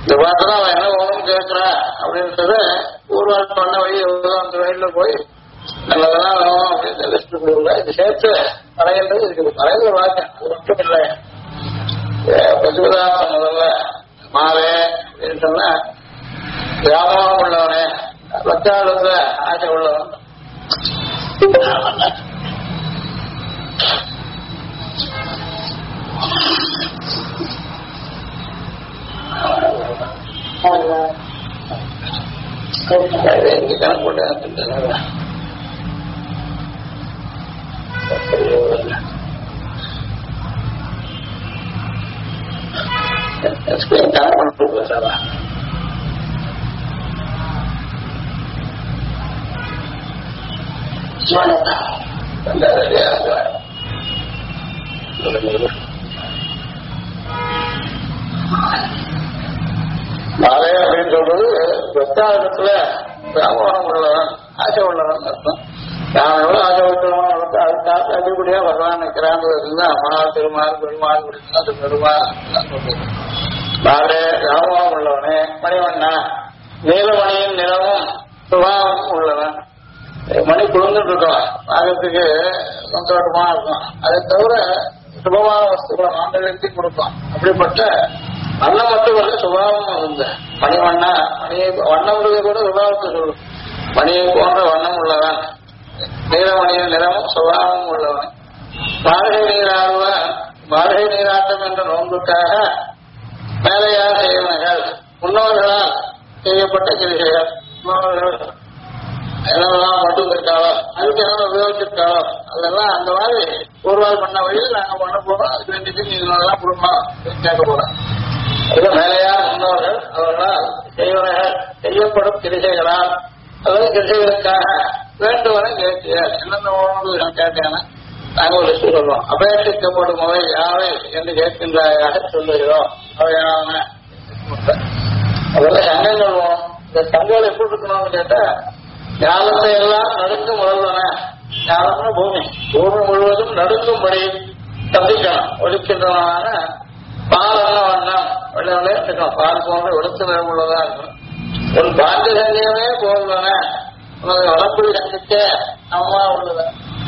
இந்த பாட்டுதான் அவன் என்ன வேணும்னு கேட்கிறா அப்படின்றத ஊர்வாள் பண்ண வழி எவ்வளோ அந்த வழியில போய் நல்லதெல்லாம் வேணும் அப்படின்னு லிஸ்ட் கொடுக்கல. இது சேர்த்து பறையன்றது இருக்குது. பறைய வாக்கியம் அது மட்டும் இல்லை. பசுபதாசம் முதல்ல மாலே அப்படின்னு சொன்னா வியாபாரம் உள்ளவனே, பச்சாளத்துல ஆசை உள்ளவன். கணக்கு போட்டு சாரா மாலை அப்படின்னு சொல்றது பிரச்சாரத்துல வியாபாரம் உள்ளவன், ஆசை உள்ளவன் அர்த்தம். நான் எவ்வளவு ஆசை உள்ளவன் வளர்த்து அதுக்காக அதிகப்படியா பகவான் நிற்கிறான். அம்மா திருமால் பெருமாள் அது பெருமாள் மாலே வியாபாரம் உள்ளவனே, மணிவண்ணா நீலமணியின் நிலவும் சுபாவம் உள்ளவன். மணி குழுந்துட்டு இருக்கோம், பார்க்கறதுக்கு சந்தோஷமா இருக்கும். அதை தவிர சுபமான வஸ்துக்களை மாண்டலத்தையும் கொடுக்கும். அப்படிப்பட்ட வண்ணம் மட்டும் வந்து சுபாவம் இருந்த மணிவண்ணா, மணியை வண்ணம் கூட சுபாவத்தை சொல்லும். மணியை போன்ற வண்ணம் உள்ளவன், நீலமணியின் நிறமும் சுபாவம் உள்ளவன். மார்கை நீராடுவன், மார்கை நீராட்டம் என்ற நோன்புக்காக மேலையார் செய்வனர்கள், முன்னோர்களால் செய்யப்பட்ட கிரிகைகள். முன்னோர்கள் என்னெல்லாம் மட்டும் இருக்காளோ, அதுக்கு என்ன உபயோகிச்சிருக்காளோ அதெல்லாம் அந்த மாதிரி ஒருவாள் பண்ண வழியில் நாங்க பண்ண போறோம். அதுக்கு வேண்டியது நீங்களெல்லாம் குடும்பம் கேட்க போறோம். அது மேலையார் முன்னோர்கள் அவர்களால் செய்வனர்கள் செய்யப்படும் கிரிகைகளால், அதாவது கிரிகைகளுக்காக வேண்டுவன கேட்க என்னென்ன உணவுகள் கேட்டேன்னா நாங்கள் ஒரு லிஸ்ட் சொல்றோம். அபேட்சிக்கப்படும் அவை யாவை என்று கேட்கின்றாயாக சொல்லுகிறோம். அவையான அதெல்லாம் சங்கங்கள் வேணும். இந்த சங்கங்கள் எப்படி இருக்கணும்னு கேட்டா, ஞானத்தை எல்லாம் நடுங்கும் முதல்வன, ஞானம்னா பூமி, பூமி முழுவதும் நடுங்கும்படி தப்பிக்கணும். ஒழிக்கின்றன பால் என்ன வண்ணம் வெள்ளை இருக்கணும், பால் போன்ற ஒழுத்து நிறம் உள்ளதா இருக்கணும். ஒரு பாண்டி சங்கியமே போதுவன, உனக்கு வளர்ப்புரி சங்கிக்கு சமமா உள்ளதா,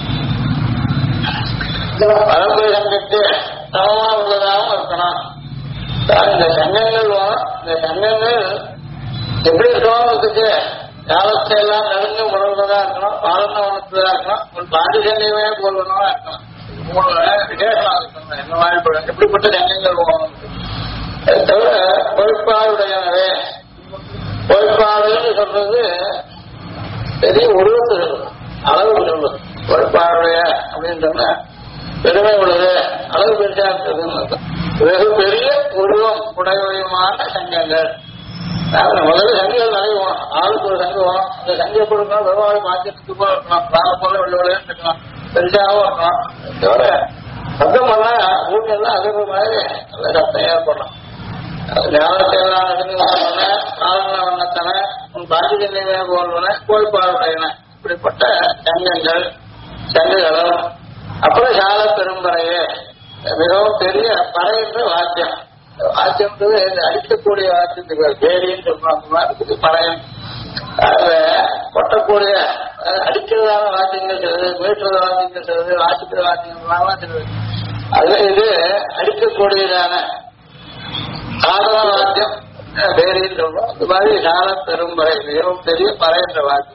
வளர்ப்புரி சங்கிக்கு சமமா உள்ளதாகவும் இருக்கணும். இந்த சங்கங்கள் வேணும். இந்த சங்கங்கள் எப்படி இருக்கணும்ன்றதுக்கு காலத்தை எல்லாம் நடுங்க உணர்வதா இருக்கணும், பாலன உணர்ந்ததா இருக்கணும், ஒரு பாண்டிசன்யமே போல்வனதா இருக்கணும். மூணு விசேஷமா இருக்கணும். என்ன மாதிரி எப்படிப்பட்ட சங்கங்கள் போகணும். அதை தவிர பொறுப்பாளுடையனவே, பொறுப்பாளுன்னு சொல்றது பெரிய உருவத்து சொல்லணும், அளவு சொல்லுது. பொறுப்பாளுடைய அப்படின்னு சொன்னா பெருமை உள்ளது, அளவு பெருசா இருக்கிறதுன்னு வெகு பெரிய உருவம் உடையமான சங்கங்கள். முதல்ல சங்கிகள் நிறைய ஆளுக்கு ஒரு சங்கம் வேணும். அந்த சங்கை கொடுக்கணும், வெறும் மாற்றத்துக்கு போல இருக்கணும், பிராண போல வெள்ளையும் இருக்கணும், பெருசாகவும் இருக்கணும். தவிர சத்தம் பண்ணா ஊட்டெல்லாம் அதே மாதிரி நல்ல சத்தம் ஏற்படணும். ஞானத்தை எல்லாம் பண்ண பிராண வண்ணத்தன உன் பாண்டிகன்யமே போல்வன கோய்பாடுடையன, இப்படிப்பட்ட சங்கங்கள் சங்குகளும். அப்புறம் சால பெரும்பறையே மிகவும் பெரிய பறை என்ற வாக்கியம். வாக்கியம்ன்றது அடிக்கக்கூடிய வாக்கியத்துக்கு பேரின்னு சொல்றாங்க. பறையம் அதுல கொட்டக்கூடிய அடிக்கிறதான வாக்கியங்கள் சிலது, மீட்டுறது வாக்கியங்கள் சிலது, வாசிக்கிற வாக்கியங்கள்லாம் சிலது. அதுல இது அடிக்கக்கூடியதான சாதன வாக்கியம் பேரின்னு சொல்றோம். இந்த மாதிரி சால பெரும்பறை மிகவும் பெரிய பறை என்ற வாக்கியம்.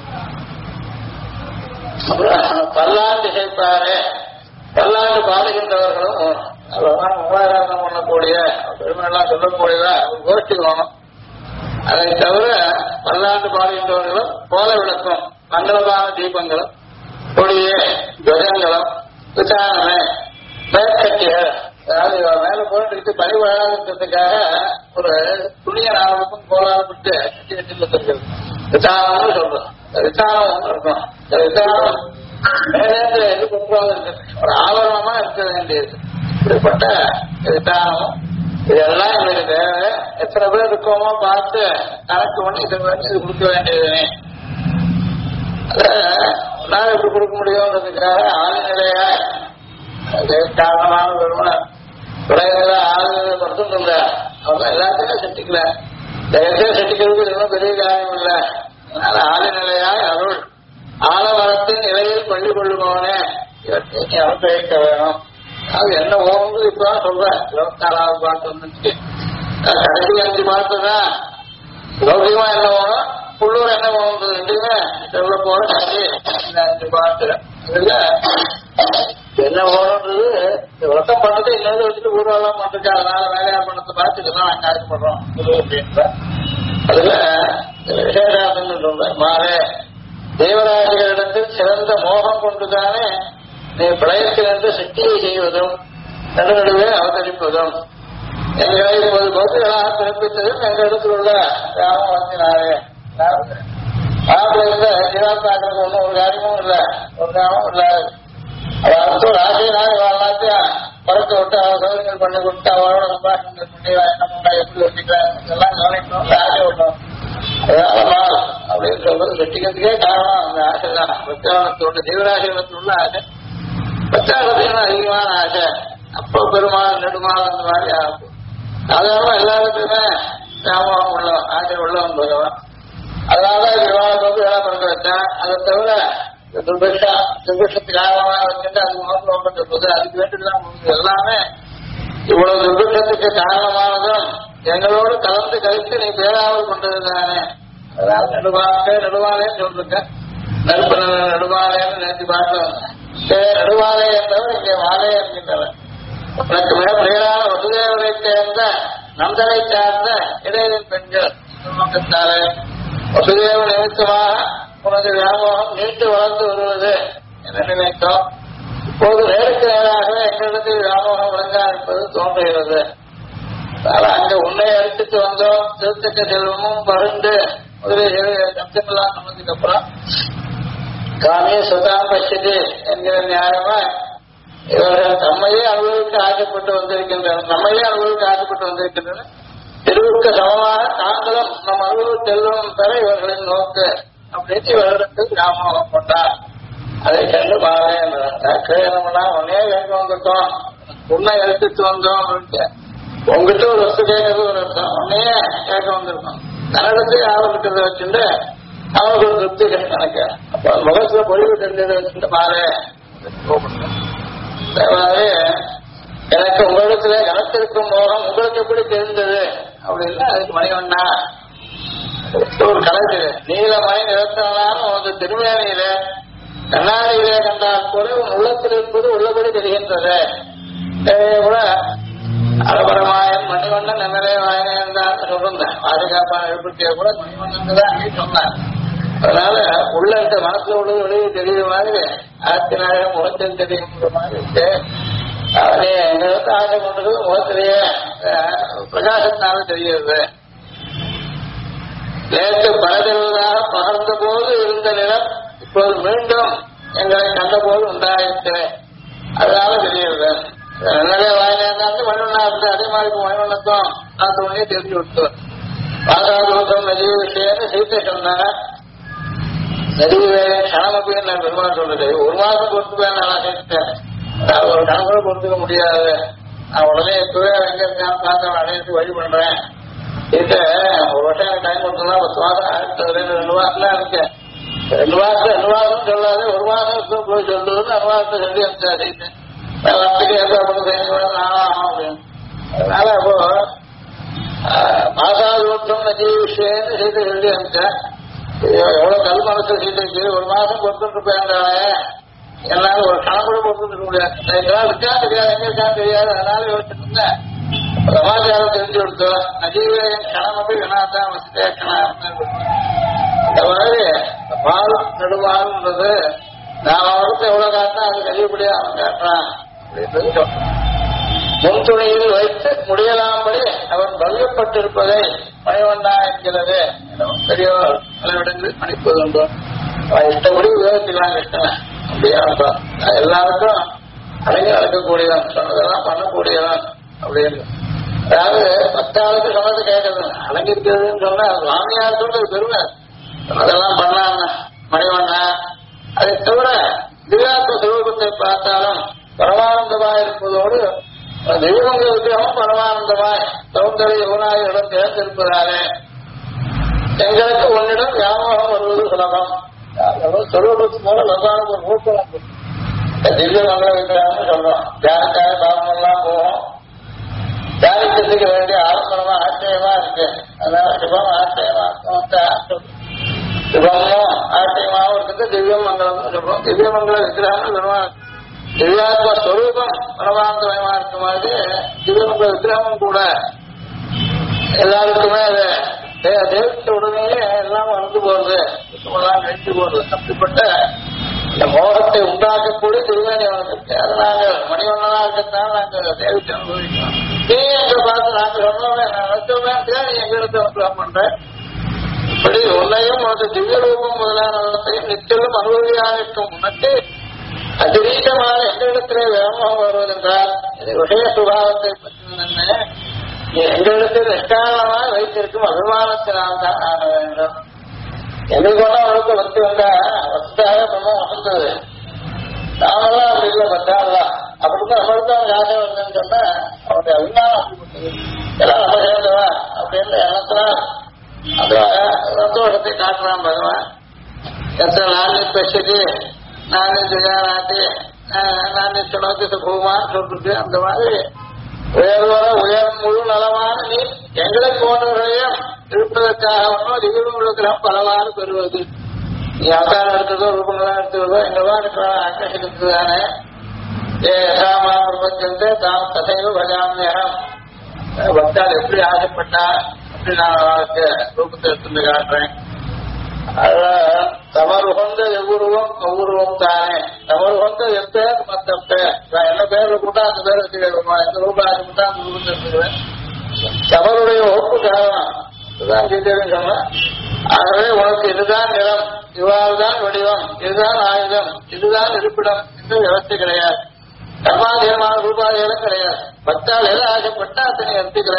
அப்புறம் பல்லாண்டு இசைப்பாரே, பல்லாண்டு பாடுகின்றவர்களும் அதெல்லாம் உபாராதனம் பண்ணக்கூடிய பெருமையெல்லாம் சொல்லக்கூடியதா ஒரு கோஷ்டிக்கு வேணும். அதை தவிர பல்லாண்டு பாடுகின்றவர்களும் கோல விளக்கம் மங்களமான தீபங்களும் கொடியே துவஜங்களும் விசாரணை மேற்கட்டிகள், அதாவது மேல போட்டு பணி வழங்குறதுக்காக ஒரு துணிய நாளுக்கும் கோலாவுக்கு கட்டி வச்சிருக்கிறது விசாரணம்னு சொல்றோம். விசாரம் இருக்கும். விசாரம் மேலேந்து எது கொண்டு ஒரு ஆவரணமா இருக்க வேண்டியது. இப்படிப்பட்ட விசாரம் இதெல்லாம் எங்களுக்கு தேவை. எத்தனை பேர் இருக்கோமோ பார்த்து கணக்கு பண்ணி இது கொடுக்க வேண்டியதுனே. அத எப்படி கொடுக்க முடியும்ன்றதுக்காக ஆளுநிலையா காரணமான பெருமன துறைகளை ஆளுநரை மட்டும் சொல்ற அவர்தான் எல்லாத்தையுமே சட்டிக்கல. தயவுசெய்து சட்டிக்கிறதுக்கு இன்னும் பெரிய காரியம் இல்லை. அதனால ஆளுநிலையாய் அருள் ஆலவரத்தின் நிலையில் பள்ளி கொள்ளுபவனே இவற்றை நீ அனுபவிக்க வேணும். அது என்ன ஓடுறது இப்பதான் சொல்றேன். 24வது பாட்டு வந்துச்சு. கடைசி 5 பாட்டு தான் லௌகிகமா என்ன வேணும், உள்ளூர் என்ன வேணும் ரெண்டுமே சொல்ல போற இந்த 5 பாட்டு. இதுல என்ன வேணுன்றது விளக்கம் பண்றது இன்னொரு வச்சுட்டு ஊர்வலம் பண்றது. அதனால வேலையார் பண்ணத்தை பார்த்துட்டுதான் நாங்க காய்ச்சப்படுறோம் அப்படின்ற. அதுல விசேஷாசன் சொல்றேன். மாறே தேவராஜர்களிடத்தில் சிறந்த மோகம் கொண்டுதானே நீ பிரயத்திலிருந்து சக்தியை செய்வதும் நடுநடுவே அவதரிப்பதும் எங்களை இப்போது பௌத்திகளாக பிறப்பித்ததும் எங்களிடத்தில் உள்ள ராமவத்தினாரே. மாப்பிள்ள ஜீவாத்மாக்களுக்கு ஒன்றும் ஒரு காரியமும் இல்லை, ஒரு காரணமும் இல்லாது அவருக்கு ராசியினால எல்லாத்தையும் பறக்க விட்டு அவள் சௌகரியங்கள் பண்ணி கொடுத்து அவளோட சம்பாஷணங்கள் பண்ணி என்ன பண்ணா எப்படி வச்சுக்கிறேன் இதெல்லாம் கவனிக்கணும், ஆசை விடணும். அதனால அப்படின்னு சொல்றது வெட்டிக்கிறதுக்கே காரணம் அந்த ஆசை தான். பிரச்சாரத்தோட ஜீவராசிகளத்துல ஆசை, பிரச்சாரத்தையும் அதிகமான ஆசை. அப்போ பெருமாள் நெடுமாள் அந்த மாதிரி ஆகும். சாதாரணமா எல்லாருக்குமே ஞாபகம் உள்ள ஆசை உள்ளவன் பகவான். அதனாலதான் விவாதம் வந்து வேலை பண்ண வச்சேன். அதை தவிர துர்பிஷத்துக்கு காரணமாக வச்சுட்டு அதுக்கு நோக்கம் சொல்றது அதுக்கு வேண்டிதான் எல்லாமே. இவ்வளவு துர்பிஷத்துக்கு காரணமானதும் எங்களோடு கலந்து கழித்து நீ பேராவல் கொண்டது தானே. அதாவது நெடுவாலேன்னு சொல்லிருக்க. நெருப்பு நெடுவாலேன்னு நேற்று பார்த்தோம். நெடுவாலே என்றவர் இங்கே வாலே என்கின்றவர். உனக்கு மிக பிரியரான வசுதேவரை சேர்ந்த நந்தனை சார்ந்த இடையிலின் பெண்கள் நோக்கத்தாலே வசுதேவ நிமித்தமாக உனது வியாமோகம் நீட்டு வளர்ந்து வருவது என நினைத்தோம். இப்போது நேருக்கு நேராகவே எங்களிடத்தில் வியாமோகம் விளங்கா இருப்பது தோன்றுகிறது. அங்க உன்னை அடித்துட்டு வந்தோம். திருத்தக்க செல்வமும் பருந்து முதலிய சப்தங்கள்லாம் சொன்னதுக்கு அப்புறம் காமிய சுதாம் பட்சது என்கிற நியாயமா இவர்கள் நம்மையே அனுபவிக்க ஆசைப்பட்டு வந்திருக்கின்றனர். தெருவுக்கு சமமாக தாங்களும் நம் அனுபவ செல்வம் பெற இவர்களின் நோக்கு அப்படின்னு இவர்களுக்கு ஞாபகம் கொண்டார். அதை கண்டு பாருன்னா உன்னே கேட்க வந்துட்டோம், உன்னை எடுத்துட்டு வந்தோம் அப்படின்ட்டு உங்ககிட்ட ஒரு வசதி கேட்கறது ஒரு அர்த்தம். உன்னையே கேட்க வந்திருக்கோம். தன்னிடத்துக்கு ஆரம்பிக்கிறத வச்சுட்டு அவனுக்கு ஒரு திருப்தி எனக்கு அப்ப முகத்துல பொழிவு தெரிஞ்சதை வச்சுட்டு பாரு. எனக்கு உங்களிடத்துல கனத்திருக்கும் மோகம் உங்களுக்கு எப்படி தெரிந்தது அப்படின்னா அதுக்கு மணிவண்ணா ஒரு கலக்கு நீலமணி நிறத்தனாலும் உனது திருமேனியில கண்ணாடியிலே கண்டால் கூட உன் உள்ளத்தில் இருப்பது உள்ளபடி தெரிகின்றது. கூட அலபரமாயன் மணிவண்ணன் எம்எல்ஏ வாயன் தான் சொல்றேன். பாதுகாப்பான எழுப்பிட்டிய கூட மணிவண்ணன் தான் அங்கே சொன்னார். அதனால உள்ள இருக்க மனசுல உள்ளது வெளியே தெரியுற மாதிரி ஆத்தினாயிரம் முகத்தில் தெரியுங்கிற மாதிரி அவனே எங்களுக்கு ஆசை கொண்டது முகத்திலேயே பிரகாசத்தினால தெரிகிறது. நேற்று பலதெல்லாம் பகர்ந்த போது இருந்த நிலம் இப்போது மீண்டும் எங்களை கண்ட போது உண்டாயிற்று. அதனால தெரியுது. நிறைய வாயிலிருந்து மணிவண்ணா இருந்து அதே மாதிரி மணிவண்ணத்தும் நான் தோணியே தெரிஞ்சு விட்டோம். பாகாதோஷம் நதிவு விஷயம்னு சீத்தை சொன்னாங்க. நதிவு கணம் அப்படின்னு நான் பெருமாள் சொல்றது. ஒரு மாதம் பொறுத்துப்பேன் நான் கேட்டேன். ஒரு கணம் கூட பொறுத்துக்க முடியாது. நான் உடனே இப்பவே எங்க இருக்கான்னு பார்த்து அடையிறதுக்கு வழி பண்றேன். இது ஒரு வருஷம் எனக்கு டைம் கொடுத்தோம்னா 10 மாதம் 2 மாசம்லாம் இருக்கேன். 2 மாதம் சொல்லாது 1 மாதம் போய் சொல்றதுன்னு அனுவாதத்தை சொல்லி அனுப்பிச்சு வார்த்தைக்கு ஏற்பாடு ஆகும் அப்படின்னு. அதனால அப்போ மாசாதோற்றம் நதி விஷயம்னு சீட்டை சொல்லி அனுப்பிச்சேன். எவ்வளவு கல் மனசு சீட்டைக்கு 1 மாசம் பொறுத்துட்டு போயிருந்தாலே என்னால ஒரு கணம் கூட பொறுத்துட்டு முடியாது. இருக்கா தெரியாது, எங்க இருக்கா தெரியாது. அதனால யோசிச்சுட்டு இருந்தேன். சமாச்சாரம் தெரிஞ்சு கொடுத்தோம். நஜீவன் கணம் அப்படி வினாதான் வசதியா கணம். இந்த மாதிரி பால் நடுவாள்ன்றது நான் அவருக்கு எவ்வளவு காட்டினா அது கழிவுபடியா அவன் காட்டுறான் அப்படின்றது முன்துணையில் வைத்து முடியலாம்படி அவன் பல்கப்பட்டிருப்பதை மணிவண்ணா என்கிறது. பெரியவர் பல இடங்களில் மணிப்பதுண்டு. இஷ்டப்படி உபயோகிக்கலாம் கிருஷ்ணன் அப்படியே எல்லாருக்கும் அடங்கி நடக்கக்கூடியவன், சொன்னதெல்லாம் பண்ணக்கூடியவன் அப்படின்னு. அதாவது 10 சொன்னது கேட்கறது அடங்கி இருக்கிறதுன்னு சொன்னா சுவாமியார் சொல்றது பெருமை. அதெல்லாம் பண்ணாங்க மணிவண்ணா. அதை தவிர திவ்யாத்ம சுரூபத்தை பார்த்தாலும் பரமானந்தமாக இருப்பதோடு தெய்வமங்க விக்கிரகம் பரமானந்தமாய் சௌந்தரிய யுவனாயிடம் தேர்ந்திருப்பதாலே எங்களுக்கு உன்னிடம் வியாமோகம் வருவது சுலபம். சொல்வதற்கு மூலம் லதான ஒரு ஊக்கம் திவ்ய மங்கள விக்கிரகம்னு சொல்றோம். தியானக்காக பாவம் எல்லாம் போகும். தியானிக்கிறதுக்கு வேண்டிய ஆரம்பமா ஆச்சரியமா இருக்கு. அதனால சிவம் ஆச்சரியமா சிவமும் ஆச்சரியமாவும் இருக்குது. திவ்ய மங்களம் சொல்றோம். திவ்ய மங்கள விக்கிரகம் பெருமாள் திவ்யாத்ம ஸ்வரூபம் பரமாந்தமயமா இருக்க மாதிரி திவ்ய மங்கள விக்கிரகமும் கூட எல்லாருக்குமே அதை தேவித்த உடனேயே எல்லாம் வந்து போறது, எல்லாம் நினைச்சு போறது. அப்படிப்பட்ட இந்த மோகத்தை உண்டாக்கக்கூடிய திருவேணி அவனுக்கு இருக்கு. அதை நாங்கள் மணிவண்ணனா இருக்கிறதுனால நாங்கள் தேவிச்சு அனுபவிக்கிறோம். நீ எங்க பார்த்து நாங்கள் சொன்னோமே நினைச்சோமே நீ எங்களுக்கு அனுகிரகம் பண்ற. இப்படி உன்னையும் உனக்கு திவ்ய ரூபம் முதலானவற்றையும் நிச்சயம் அனுபவியாக இருக்கும் உனக்கு அதிரீகமான எங்களிடத்திலே வியாமோகம் வருவதென்றால் இது விஷய சுபாவத்தை பற்றி எங்களிடத்தில் நிஷ்காரணமாக வைத்திருக்கும் அபிமானத்தினால் தான் ஆக வேண்டும். எங்களுக்கு ஒன்றா அவளுக்கு வச்சு வந்தா வசதாக பிரம்மம் வசந்தது. நாமெல்லாம் அப்படி இல்லை பத்தாதான் அப்படிதான் நம்மளுக்கு அவங்க ஆசை வந்ததுன்னு சொன்னா அவருடைய அபிமானம் அப்படிப்பட்டது. எல்லாம் நம்ம சேர்ந்தவா அப்படின்னு எண்ணத்தினால் அந்த சந்தோஷத்தை காட்டுறான் பகவான். எத்தனை நானே பேசிட்டு நானே ஜெயாநாட்டி நானே சுனோக்கு பூமான்னு சொல்றது. அந்த மாதிரி உயர்வர உயர் முழு நலமான நீ எங்களை போன்றவரையும் இருப்பதற்காக ஒன்றும் திவ்யங்களுக்கெல்லாம் பலவாறு பெறுவது. நீ அவதாரம் எடுத்ததோ ரூபங்களா எடுத்ததோ எங்கெல்லாம் இருக்கிறான் ஆக்கிரசிக்கிறதுதானே. ஏசாமா பிரபஞ்சத்தை தாம் தசைவ பஜாமியம். பக்தால் எப்படி ஆசைப்பட்டா அப்படி நான் அவனுக்கு ரூபத்தை எடுத்து காட்டுறேன். தமருகந்த எவ்வுருவம் அவ்வுருவம் தானே. தமருகந்த என் பேர் மற்ற பேர் என்ன பேர்ல கூட்டா அந்த பேர் வச்சுக்கிறோமா, எந்த ரூபம் ஆசைப்பட்டா அந்த ரூபத்தை எடுத்துக்கிறேன். தமருடைய ஒப்பு காரணம் இதுதான் கீதைன்னு சொன்ன. ஆகவே உனக்கு இதுதான் நிறம், இவ்வாறுதான் வடிவம், இதுதான் ஆயுதம், இதுதான் இருப்பிடம் என்று விவசாய கிடையாது. கர்மாதீனமான ரூபாதிகளும் கிடையாது. பக்தால் எதை ஆசைப்பட்டா அத்தனை எடுத்துக்கிற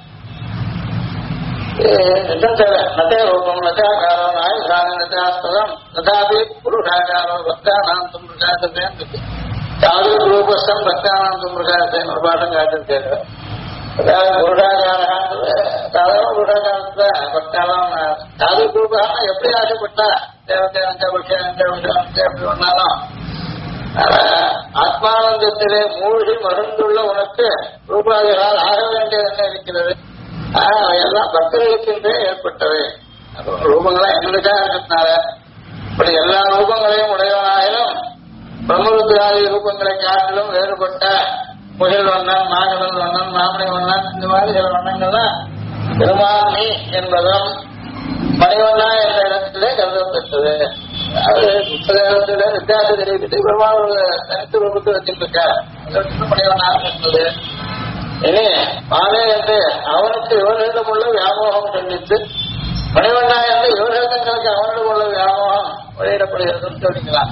நதே ரூபம் நதாகாரம் ஆயுஷான நதாஸ்பதம் நதாபி புருஷாகாரம் பக்தானாந்தம் பிரகாசத்தேன் சாது ரூபஸ்தம் பக்தானாந்தம் பிரகாசத்தேன் ஒரு பாடம் காட்டிருக்காரு. அதாவது புருஷாகாரன்றது சாதாரண புருஷாகாரத்துல பக்தாலாம் சாது ரூபான எப்படி ஆசைப்பட்டா தேவத்தை எப்படி வந்தாலும் ஆத்மானந்தத்திலே மூழ்கி மருந்துள்ள உனக்கு ரூபாதிகளால் ஆக வேண்டியது என்ன இருக்கிறது? எல்லாம் பக்தர்களுக்கென்றே ஏற்பட்டவை ரூபங்களா எங்களுக்காக இருக்கிறதுனால இப்படி எல்லா ரூபங்களையும் உடையவனாயிலும் பிரம்மருத்ராதி ரூபங்களை காட்டிலும் வேறுபட்ட முயல் வண்ணன், நாகதல் வண்ணன், மாமணி வண்ணன் இந்த மாதிரி சில வண்ணங்கள்லாம் பெருமானி என்பதும் மணிவண்ணா என்ற இடத்திலே கருதப்பட்டது. அது புத்தகத்தில வித்தியாசம் தெரிவித்து பெருமாள் ஒரு தனித்து ரூபத்தை வச்சிருக்க மணிவண்ணாக இருந்தது. இனி மாலே என்று அவனுக்கு இவர்களிடம் உள்ள வியாமோகம் கண்டித்து மணிவண்ணா என்று இவர்களுக்கு அவனிடம் உள்ள வியாமோகம் வெளியிடப்படுகிறது சொல்லிக்கலாம்.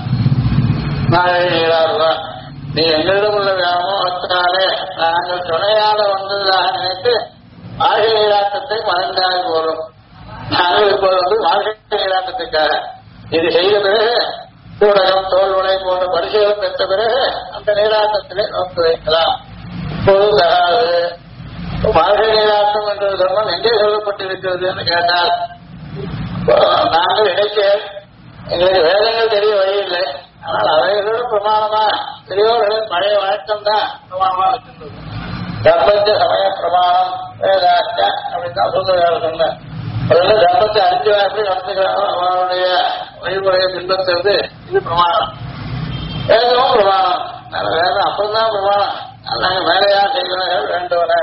நாளா நீ எங்களிடம் உள்ள வியாமோகத்தினாலே நாங்கள் துணையாக வந்ததாக நினைத்து வாழ்கை நீராட்டத்தை மறைந்தாக போறோம். நாங்கள் இப்போது வந்து வாழ்கை நீராட்டத்துக்காக இது செய்த பிறகு ஊடகம் தோல்வனை போன்ற பரிசீலனை பெற்ற பிறகு அந்த நீராட்டத்திலே நோக்கி வைக்கலாம். இப்போது தராது. வாழ்கை நீராட்டம் என்ற தர்மம் எங்கே சொல்லப்பட்டிருக்கிறது என்று கேட்டால் நாங்கள் இடைக்க எங்களுக்கு வேதங்கள் தெரிய வழியில்லை. ஆனால் அவைகளோட பிரமாணமா பெரியோர்களின் பழைய வழக்கம் தான் பிரமாணமா இருக்கின்றது. தர்மத்த சமய பிரமாணம் வேதாச்ச அப்படின்னு தான் சொல்லுகிறார். சொன்னேன் தர்மத்தை அறிஞ்சு எப்படி நடத்துகிறாரோ அவனுடைய வழிமுறையை பின்பற்றுறது இது பிரமாணம். வேதமும் பிரமாணம். வேதம் அப்பந்தான் பிரமாணம். நாங்க வேலையா செய்கிறவர்கள் வேண்டுவன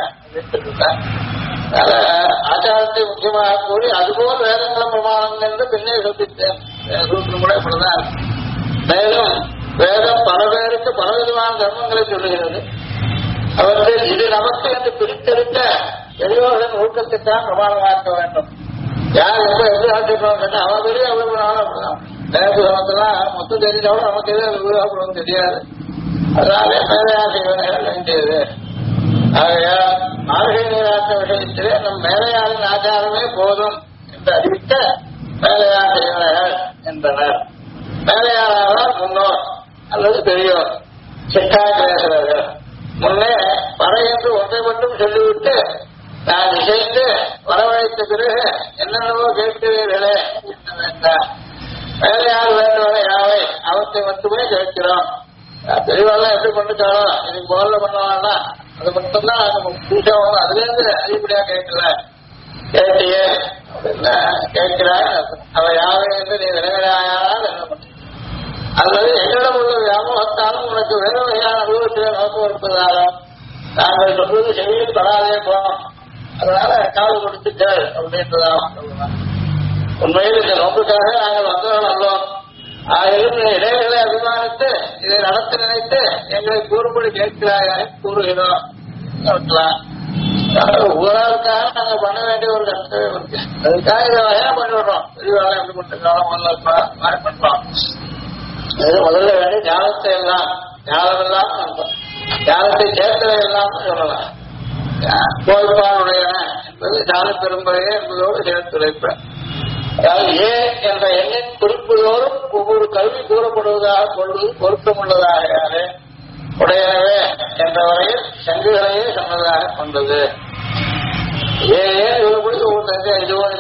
ஆச்சாரத்தை முக்கியமாக கூறி அதுபோல் வேதங்களும் பிரமாணம் என்று பின்னே சொல்லிட்டேன். சூத்திரம் கூட இப்படிதான். மேலும் வேதம் பல பேருக்கு பலவிதமான தர்மங்களை சொல்லுகிறது. அவர்கள் இது நமக்கு என்று பிரித்தெடுத்த பெரியோர்களின் ஊக்கத்துக்காக பிரமாணமாக்க வேண்டும். யார் எப்ப எப்படி ஆட்சிக்கிறோம் கேட்டா அவன் பெரிய அவ்வளவு அப்படிதான். வேத சமத்தெல்லாம் மொத்தம் தெரிஞ்சவங்க நமக்கு எது விவகாரம் தெரியாது. அதனாலே மேலையாசிகள் வேண்டியது. ஆகையால் மார்கழி நீராட்ட விஷயத்திலே நம் மேலையாளின் ஆச்சாரமே போதும் என்று அறிவித்த மேலையாசிகள் என்றனர். மேலையாளர் முன்னோர் அல்லது பெரியோர் சிட்டாகிரேசர்கள். முன்னே பறை என்று ஒன்றை மட்டும் சொல்லிவிட்டு நான் இசைந்து வரவழைத்த பிறகு என்னென்னவோ கேட்கிறீர்களே என்ன வேண்டாம், வேற யார் வேண்டுவதை யாவை அவற்றை மட்டுமே கேட்கிறோம். தெளிவாலாம் எப்படி பண்ணிட்டாலும் இதுக்கு முதல்ல பண்ணுவாங்கன்னா அது மட்டும்தான் நம்ம பூஜாவும் அதுல இருந்து அதிகப்படியா கேட்கல. கேட்டியே அப்படின்னா கேட்கிறாய் அவ யாவை என்று நீ விளைவிடாயால் என்ன பண்ண அல்லது என்னிடம் உள்ள வியாமோகத்தாலும் உனக்கு வேறு வகையான அனுபவத்திலே நோக்கம் இருப்பதாலும் நாங்கள் சொல்வது செவியில் படாதே போம், அதனால காது கொடுத்துட்டாள் அப்படின்றதான் சொல்லுவாங்க. உண்மையில் இந்த நோக்குக்காக நாங்கள் வந்தவர்கள் அல்லோம். ஆயிரம் இடைகளை அபிமானித்து இதை நடத்த நினைத்து எங்களை கூறுபடி கேட்கிறாய் கூறுகிறோம். ஊராளுக்காக நாங்க பண்ண வேண்டிய ஒரு கஷ்டமே இருக்கு. அதுக்காக இதை வகையா பண்ணிவிடுறோம். பெரியவாளை எப்படி பண்றோம் பண்றோம். அது முதல்ல வேண்டிய ஞானத்தை எல்லாம் ஞானம் எல்லாம் ஞானத்தை சேர்த்தவை எல்லாம் சொல்லலாம். கோய்பாடுடைய என்பது ஞான பெரும்பறையே என்பதோடு சேர்த்துரைப்பேன். அதாவது ஏ என்ற எண்ணின் குறிப்புதோறும் ஒவ்வொரு கல்வி கூறப்படுவதாக கொள்வது பொருத்தமுள்ளதாக யாரு உடையனவே என்ற வரையில் சங்குகளையே சொன்னதாக கொண்டது. ஏன் இவ்வளவு ஒவ்வொரு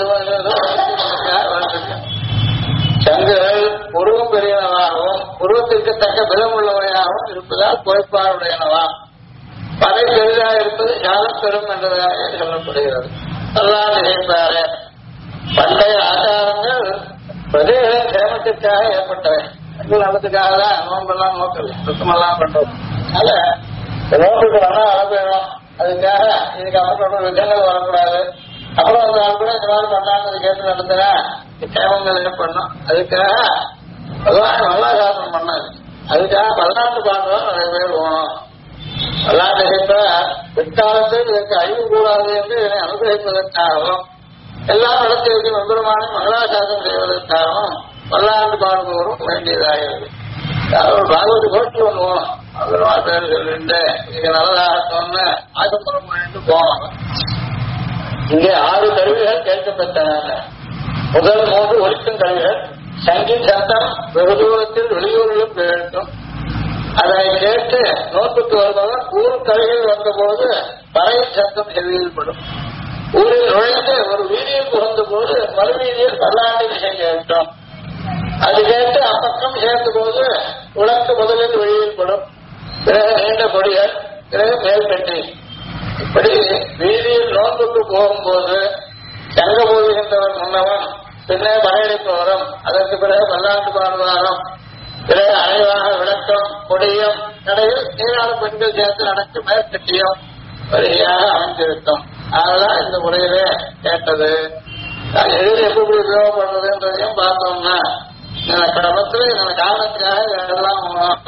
சங்குகள் உருவம் பெரியனவாகவும் உருவத்திற்கு தக்க பலம் உள்ளவையாகவும் இருப்பதால் கோய்ப்பாடுடையனவாம். பறை பெரிதாக இருப்பது ஞானம் பெறும் என்றதாக சொல்லப்படுகிறது. எல்லாம் நினைப்பாரு பண்டைய ஆச்சாரங்கள் பிரஜைகளின் சேமத்திற்காக ஏற்பட்டவை. நலத்துக்காக தான் நோம்பெல்லாம் நோக்கல் சுத்தமெல்லாம் பண்றோம். அதனால நோம்புக்கு வேணா அளப்பேணும். அதுக்காக இதுக்கு அவர்களோட விதங்கள் வரக்கூடாது. அப்புறம் அந்த ஆள் கூட இந்த மாதிரி பண்ணாங்க கேட்டு நடத்தினா சேமங்கள் ஏற்படணும். அதுக்காக பகவான் நல்லா சாசனம் பண்ணாது. அதுக்காக பல்லாண்டு பாடுறோம் நிறைய பேர் போகணும். பல்லாண்டு கேட்ப பிற்காலத்தில் இதற்கு அழிவு கூடாது என்று இதனை அனுகிரகிப்பதற்காகவும் எல்லாம் நடத்தி வைக்கும் எம்பெருமான மங்களாசாசனம் செய்வதற்காகவும் பல்லாண்டு பாடுபவரும் வேண்டியதாகிறது. ஒரு பாகவதி கோஷ்டி பண்ணுவோம். அப்புறமா பேர் சொல்லிட்டு இதுக்கு நல்லதாகத்தோன்னு ஆசம்பரம் பண்ணிட்டு போவாங்க. இங்கே 6 கருவிகள் கேட்கப்பட்டன. முதல் 3 ஒலிக்கும் கருவிகள் சங்கீத சத்தம் வெகு தூரத்தில் வெளியூரிலும் கேட்கும். அதை கேட்டு நோட்டுக்கு வருபவர் ஊர் கருவிகள் வந்தபோது பறையின் சத்தம் செவியில்படும். ஊரில் நுழைந்து ஒரு வீதியில் புகுந்த போது மறுவீதியில் பல்லாண்டு விஷயம் கேட்டோம். அது கேட்டு அப்பக்கம் சேர்ந்த போது உலக்கு முதலில் வெளியில் படும். பிறகு நீண்ட கொடிகள், பிறகு மேல்பெட்டி. இப்படி வீதியில் நோன்புக்கு போகும்போது சங்க போகின்றவன் முன்னவன், பின்னே பறையடிப்பவரும், அதற்கு பிறகு பல்லாண்டு பாடுவாரும், பிறகு அனைவாக விளக்கம் கொடியும், கடையில் நீராள பெண்கள் சேர்த்து நடக்கும் மேற்பெட்டியும் வரியாக அமைந்திருக்கும். அதெல்லாம் இந்த முறையிலே கேட்டது. எதில் எப்படி உபயோகப்படுறதுன்றதையும் பார்த்தோம்னா கடமத்துல இந்த காரணத்துக்காக எல்லாம்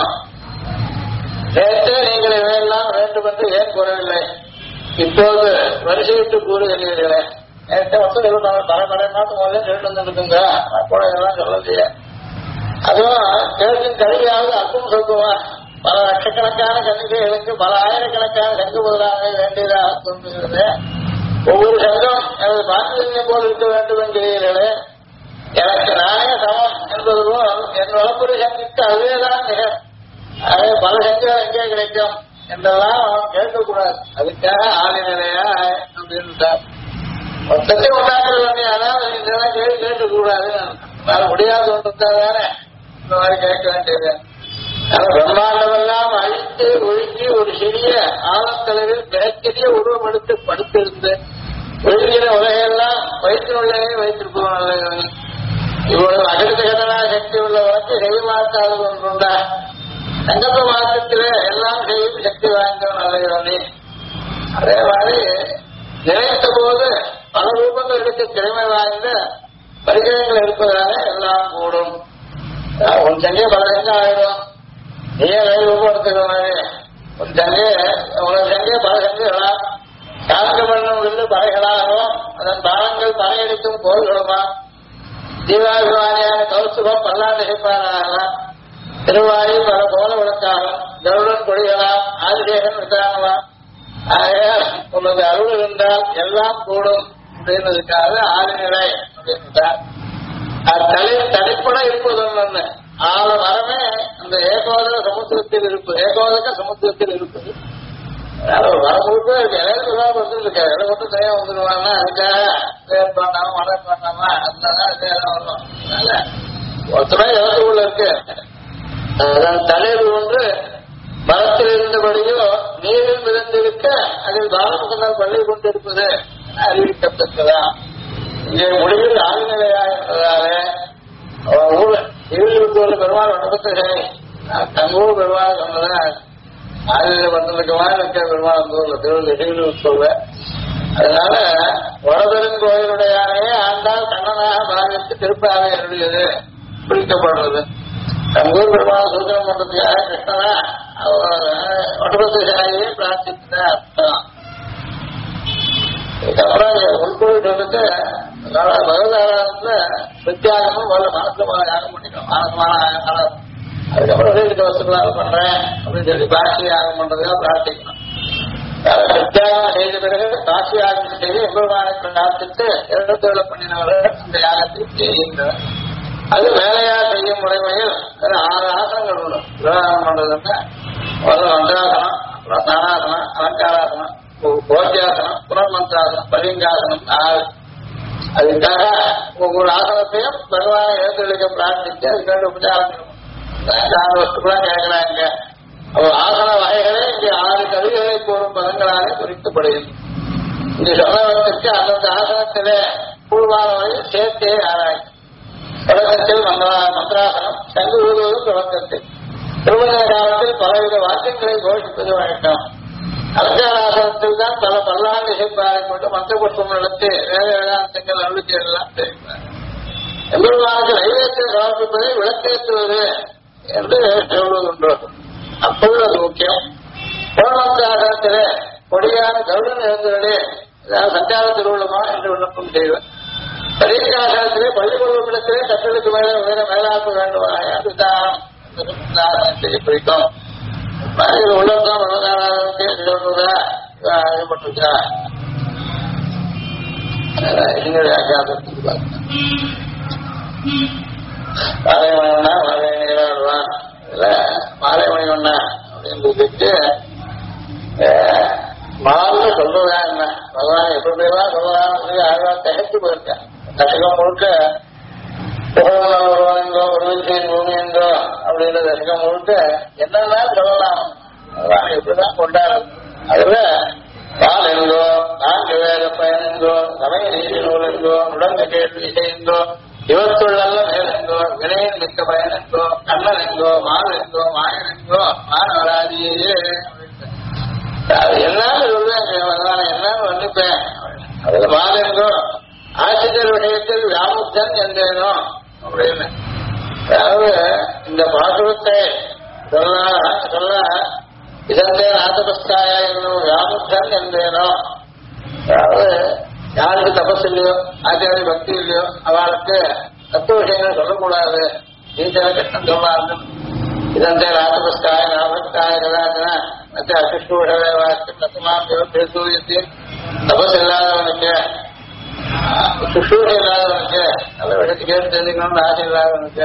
நேற்று நீங்கள் இவையெல்லாம் வேண்டும் என்று ஏன் கூறவில்லை, இப்போது வரிசையிட்டு கூறுகிறீர்களே. நேற்று பல நாட்டு முதல்ல கேட்டு வந்துருக்குங்க கூட இதெல்லாம் சொல்லலையே. அதுவும் கேட்டின் கல்வியாவது அர்த்தம் சொல்லுவான். பல லட்சக்கணக்கான கணிகைகளுக்கு பல ஆயிரக்கணக்கான சங்கு முதலாக வேண்டியதாக தோன்றுகிறது. ஒவ்வொரு சங்கம் எனது பாண்டியம் போல் இருக்க வேண்டும் என்கிறீர்களே. எனக்கு நானே சமம் என்பது போல் என் வளப்புற சங்கிற்கு அதுவேதான் மிக பல சங்குகள் எங்கே கிடைக்கும் என்றெல்லாம் அவன் கேட்கக்கூடாது. அதுக்காக ஆளுநிலையா அப்படின்ட்டார். மொத்தத்தை உண்டாக்க வேண்டிய அதாவது இதெல்லாம் கேட்கக்கூடாது. முடியாது ஒன்றுதான் தானே இந்த மாதிரி கேட்க வேண்டியது. பிரம்மாண்டமெல்லாம் அழித்து ஒழுங்கி ஒரு சிறிய ஆழத்தளவில் மிகச்சிறிய உருவம் எடுத்து படுத்திருந்து ஒழுங்கிற உலகையெல்லாம் வயிற்றுள்ளே வைத்திருப்பவன் இவ்வளவு அகிர்தகனா சக்தி உள்ளவனுக்கு செய்ய மாட்டாது ஒன்றுண்டா. சங்கல்ப மாற்றத்திலே எல்லாம் செய்யும் சக்தி வாய்ந்தவன் அலைவனே. அதே மாதிரி நினைத்த போது பல ரூபங்களுக்கு திறமை வாய்ந்த பரிகரங்கள் இருப்பதாக எல்லாம் கூடும். உன் சங்கே பல சங்கம் ஆயிடும். நீயே ரூபப்படுத்துகிற மாதிரி உன் சங்கே உனது சங்கே பல சங்குகளா காந்த பண்ணும் வில்லு பறைகளாகவும் அதன் பாலங்கள் பறையடிக்கும் கோள்களுமா தீபாபிமானியான கௌசுபம் பல்லாண்டு செய்ப்பானாகலாம். திருவாரி பல கோல விளக்காகும் கருடன் கொடிகளாம் ஆதிசேகன் விசாரமா. ஆகையால் உனது அருள் இருந்தால் எல்லாம் கூடும் அப்படின்றதுக்காக ஆதிநிலை அப்படின்றார். அத்தலை தனிப்பட இருப்பது ஒன்று ஆழ மரமே அந்த ஏகோதக சமுத்திரத்தில் இருப்பது. ஏகோதக சமுத்திரத்தில் இருப்பது வரமுழுக்க இலையில வந்துருக்கு, இலை மட்டும் தனியா வந்துடுவாங்கன்னா அதுக்காக வேர் பண்ணாம மழை பண்ணாம அதுதான் வரும். அதனால ஒருத்தமே இலக்குள்ள இருக்கு. அதன் தலைவு ஒன்று மரத்தில் இருந்தபடியோ நீரில் மிதந்திருக்க அதில் பாலமுகனால் பள்ளி கொண்டிருப்பது அறிவிக்கப்பட்டதான். இங்கே முடிவில் ஆழ்நிலையா என்பதாலே ஊரில் பெருமாள் வட்டத்தை தங்கூர் பெருமாள் சொன்னதான் ஆழ்நிலை வந்ததுக்குமா இருக்க பெருமாள் ஊர்ல திருவள்ளூர் சொல்ல. அதனால வடதரின் கோயிலுடையானையே ஆண்டால் கண்ணனாக பாவித்து திருப்பாவை அருளியது பிடிக்கப்படுறது. தங்கூர் பெருமாள் சூத்திரம் பண்றதுக்காக கிருஷ்ணனா வட்டபத்திரிகையே பிரார்த்தித்த அர்த்தம். இதுக்கப்புறம் உள்கோயில் வந்துட்டு பகவதாரத்துல வித்தியாசமும் மனசுமான யாகம் பண்ணிக்கணும். மானசமான ஆகாரம் அதுக்கப்புறம் வீட்டுக்கு வசதியாக பண்றேன் அப்படின்னு சொல்லி காட்சி யாகம் பண்றதுக்காக பிரார்த்திக்கணும். வித்தியாகம் செய்த பிறகு காட்சி யாகம் செய்து எம்பெருமானை பிரார்த்தித்து இரண்டு பண்ணினவர்கள் அந்த யாகத்தை செய்கின்றனர். அது வேலையா செய்யும் முறைமையில் 6 ஆசனங்கள் உண்டு. விவகாரம் பண்றதுன்னா மந்திராசனம், அப்புறம் தானாசனம், அலங்காராசனம், போத்தியாசனம், புனர்மந்திராசனம், பலிங்காசனம் 6. அதுக்காக ஒவ்வொரு ஆசனத்தையும் பகவானை எழுந்தளிக்க பிரார்த்திச்சு அதுக்காக உபச்சாரம் 4 வருஷத்துக்குலாம் கேட்கிறாங்க. ஆசன வகைகளே இங்கே 6 கவிகளை கூறும் பதங்களாக குறிக்கப்படுகிறது. இங்கு சொன்னவர்களுக்கு அந்தந்த ஆசனத்திலே கூடுமான வகையில் சேர்த்தே ஆராய்ச்சி. தொடக்கத்தில் மந்திராசனம், சங்கு ஊதுவது தொடக்கத்தில். திருமண காலத்தில் பலவித வாக்கியங்களை கோஷிப்பது வழக்கம். அலங்காராசனத்தில் தான் பல பல்லாண்டு இசைப்பாறை கொண்டு மந்திர புஷ்பம் நடத்தி வேத வேதாந்தங்கள் அருளிச்செல்லாம் தெரிவிப்பார். எம்பெருமானுக்கு நைவேத்தியம் சமர்ப்பிப்பதை விளக்கேற்றுவது என்று சொல்வதுண்டு. அப்பொழுது அது முக்கியம். புறமந்திராசனத்திலே கொடியான கருடன் இருந்தவர்களே சஞ்சார திருவிழமா என்று விண்ணப்பம் செய்வர். பரீட்சாசனத்திலே பள்ளிக்கூடத்திலே கற்றலுக்கு மேலே உயர மேலாக்க வேண்டுமா அதுதான் பிடிக்கும். உள்ளதான் மனதாரே சொல்றதா ஆகப்பட்டிருக்கா மாலைமணிவண்ணா மாலை நீராடுவான் இல்ல மாலைமணிவண்ணா அப்படின்றதுக்கு மாலை சொல்றதா என்ன பகவான் எப்படிலாம் சொல்லலாம் ஆழ்வா தகச்சு போயிருக்கேன். தசகம் முழுக்க ஒருவனோ ஒரு விஷயம் பூமி என்றோ அப்படின்ற தசகம் முழுக்க என்னன்னா சொல்லலாம் எப்படிதான் கொண்டாடும். அதுல பால் என்கோ, 4 வேத பயன் என்கோ, சமய நீதி நூல் என்கோ, உடங்க கேள்வி இசை என்கோ, இவற்றுள்ள மேலெங்கோ, வினையின் மிக்க பயன் என்கோ, கண்ணன் என்கோ, மால் என்கோ, மாயன் என்கோ, மாணவராதியே அது என்னன்னு சொல்றேன் என்னன்னு வந்திப்பேன். அதுல மால் என்கோ ஆசிரியர் விஷயத்தில் வியாமுக்தன் என்றேனோ அப்படின்னு. அதாவது இந்த பாசுரத்தை சொல்ல இதந்தே நாதபஸ்தாய என்னும் வியாமுக்தன் என்றேனோ. அதாவது யாருக்கு தபஸ் இல்லையோ ஆச்சாரிய பக்தி இல்லையோ அவளுக்கு தத்துவ விஷயங்கள் சொல்லக்கூடாது. ஈசன கிருஷ்ணன் சொல்லாது. இதந்தே நாதபஸ்தாய நாபஸ்தாய கதாச்சன மற்ற அசுஷ்டூஷவே வாக்கியம் நத்துமாம் பேசூயத்தையும் தபஸ் இல்லாதவனுக்கு சுஷ்ரூஷை இல்லாதவனுக்கு நல்ல விடத்து கேட்டு தெரிஞ்சுக்கணும்னு ஆசை இல்லாதவனுக்கு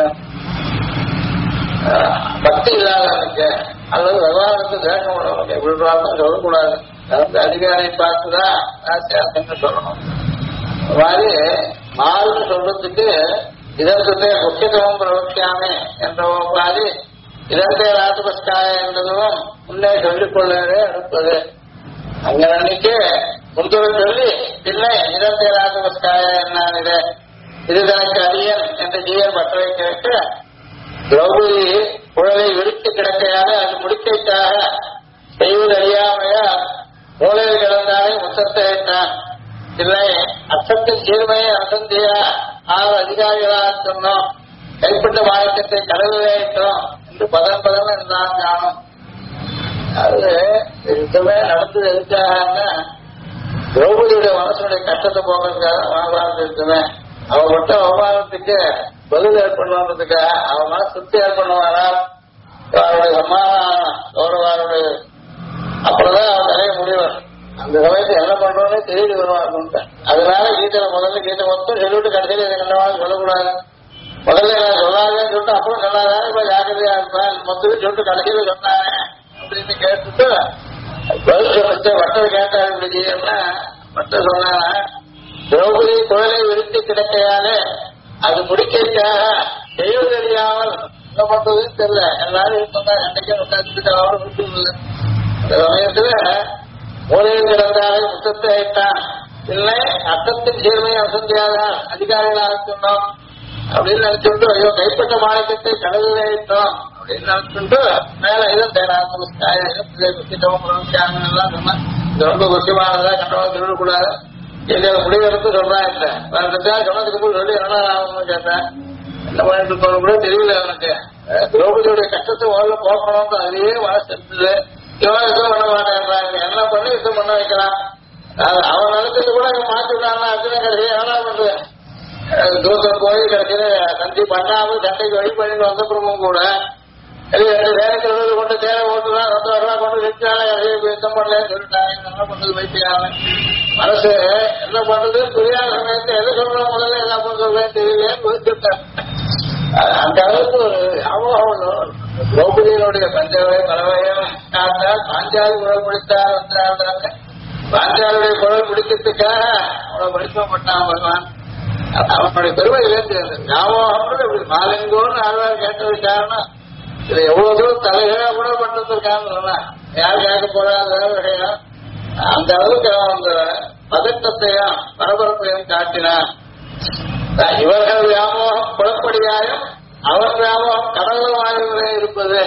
பக்தி இல்லாதவனுக்கு அல்லது பகவானுக்கு தேசம் உள்ளவனுக்கு விழுறாலும் சொல்லக்கூடாது. அந்த அதிகாரியை பார்த்துதான் ஆசியாசன்னு சொல்லணும். மாதிரி மாறுன்னு சொல்றதுக்கு இதற்கு முக்கியத்துவம் பிரவக்ஷாமே என்ற மாதிரி இதற்கே ராஜபஸ்காய என்றதும் முன்னே சொல்லிக்கொள்ளவே அடுப்பது. அங்க அன்னைக்கு முன்துறை சொல்லி இல்லை இதற்கே ராஜபஸ்காய என்ன இது தனக்கு அடியன் என்ற ஜீவன் பற்றவை கேட்டு திரௌபதி குழலை விரித்து கிடக்கையாக அது முடிக்கைக்காக செய்வது அறியாமையா மூலையில் கிடந்தாலே முத்தத்தை வைத்தான். இல்லை அச்சத்தின் சீர்மையை அசந்தியா 6 அதிகாரிகளாக சொன்னோம். கைப்பட்ட மாயக்கத்தை கடலில் வைத்தோம் என்று பதம் இருந்தான் ஞானம். அது யுத்தமே நடந்தது எதுக்காக திரௌபதியுடைய மனசனுடைய கஷ்டத்தை போகிறதுக்காக மகாபாரதம் இருக்குமே. அவன் மட்டும் அவமானத்துக்கு பதில் ஏற்படுறதுக்காக அவன் மன திருப்தி ஏற்படுவாரா அவருடைய சம்மானம் கௌரவாருடைய அப்புறம்தான் அவன் நிறைய முடிவார். அந்த சமயத்தை என்ன பண்றோன்னே தேடி வருவாங்க. அதனால கீதையில முதல்ல கீதை மொத்தம் சொல்லிவிட்டு கடைசியில் இதை கண்டவாங்க சொல்லக்கூடாது. முதல்ல நான் சொல்லாதேன்னு சொல்லிட்டு அப்புறம் சொல்லாதான் இப்ப ஜாக்கிரதையா இருப்பேன் மொத்தத்தையும் சொல்லிட்டு கடைசியில சொன்னாங்க அப்படின்னு கேட்டுட்டு பதில் சொல்லிட்டு வட்டல் கேட்டார் இப்படி செய்யணும்னா வட்டல் சொன்னா திரௌபதி குழலை விரித்து கிடக்கையாலே அது முடிக்கைக்காக செய்வதறியாமல் என்ன பண்றதுன்னு தெரியல. எல்லாரும் இருந்தா அன்னைக்கே உட்காந்துட்டு அவரும் விட்டு அந்த சமயத்துல மூலையில் கிடந்தாலே முத்தத்தை ஆயிட்டான். இல்லை அர்த்தத்தின் சேர்மையை அசந்தியாதான் அதிகாரிகளாக சொன்னோம் அப்படின்னு நினைச்சுட்டு ஐயோ கைப்பற்ற மாநிலத்தை கடலில் ஆயிட்டோம் அப்படின்னு நினைச்சுட்டு மேல இதை எல்லாம் சொன்னா இது ரொம்ப முக்கியமானதா கண்டவங்க திருடக்கூடாது எங்க முடிவெடுத்து சொல்றான். இல்லை சொன்னதுக்கு போய் சொல்லி என்ன ஆகணும்னு கேட்டேன். என்ன பண்ணிட்டு இருக்கோம் கூட தெரியல அவனுக்கு. திரௌபதியுடைய கஷ்டத்தை முதல்ல போக்கணும்னு அதுலயே மனசு இருந்தது. இவன் யுத்தம் பண்ண மாட்டேன்றாங்க. என்ன பண்ணி யுத்தம் பண்ண வைக்கலாம். அவன் நடத்துட்டு கூட மாற்றி விடாம அர்ஜுன கடைசி என்ன பண்றது தூக்கம் போய் கடைசியில சந்தி பண்ணாமல் சண்டைக்கு வழி பண்ணிட்டு வந்தப்புறமும் கூட வேலைக்கு கொண்டு தேவை ஓட்டுதான் 2 வருஷம் கொண்டு வச்சாலே யுத்தம் பண்ணலன்னு சொல்லிட்டாங்க. என்ன பண்றது வைத்தியாங்க மனசு என்ன பண்றது புரியாத சமயத்தை எதை சொல்றோம் முதல்ல என்ன பண்றதுன்னு தெரியலேன்னு வச்சுட்டேன். அந்த அளவுக்கு ஒரு ஞாபகம் திரௌபதியினுடைய பஞ்சவை பறவையும் காத்தால் பாஞ்சாலி குரல் பிடித்தார் வந்தாங்க. பாஞ்சாலுடைய குரல் பிடிக்கிறதுக்காக அவனை படிக்கப்பட்டான் பகவான். அவனுடைய பெருமையிலேருந்து ஞாபகம் மாலிங்கோன்னு ஆழ்வார் கேட்டது காரணம் இது எவ்வளவு தூரம் தலைகளாக கூட பண்றதுக்கான சொன்னா யார் கேட்க போறாத விஷயம். அந்த அளவுக்கு அந்த பதட்டத்தையும் பரபரப்பையும் காட்டினான். இவர்கள் வியாமோகம் புலப்படியாயும் அவர் வியாமோகம் கடவுளமாகவே இருப்பது.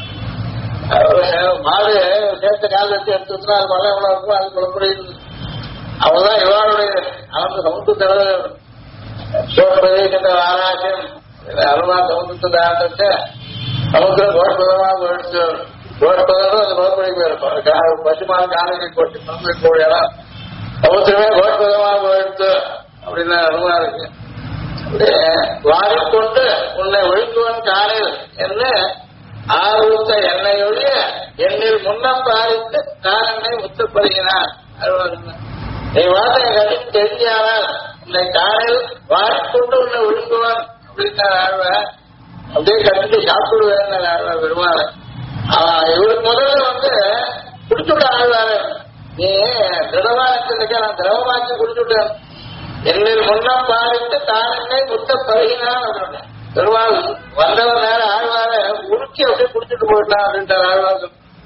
மாடு சேர்த்த கால வச்சு எடுத்துட்டா அது மழை எவ்வளவு இருக்கும் அது புலப்படி. அவர்தான் இவருடைய அவனுக்கு சமுத்து தலைவர் சோழ ஆராய்ச்சியம் அருமா சமுத்து தாண்டத்தை சமுத்திரம் கோஷ்பதமாக போயிடுச்சு. கோஷ்பதம் அது புலப்படி போயிருக்கும். பசுமான காலைக்கு கொட்டி கூடியெல்லாம் சமுத்திரமே கோஷ்பதமாக போயிடுச்சு அப்படின்னு அருமா இருக்கு. வாரிக்கொண்டு உன்னை ஒழுங்குவன் காலில் என்ன ஆர்வத்த எண்ணெயொழிய என்னில் முன்னம் பாரித்து நான் என்னை முத்துப்படுகிறான். நீ வார்த்தை கட்டி தெரிஞ்சானால் உன்னை காலில் வாரிக்கொண்டு உன்னை ஒழுங்குவன் அப்படின்னா ஆழ்வார். அப்படியே கட்டிட்டு சாப்பிடுவேன் ஆழ்வார் பெருமாள். இவருக்கு முதல்ல குடிச்சுட்ட ஆழ்வாரு நீ திரவமாக்க நான் திரவமாக்கி குடிச்சுட்டேன். என்னில் முன்னம் பாரித்து தானே முத்த பருகினான். பெருமாள் வந்தவன் நேரம் ஆழ்வார உருக்கி அப்படியே குடிச்சிட்டு போயிட்டான் அப்படின்ட்டார் ஆழ்வார்.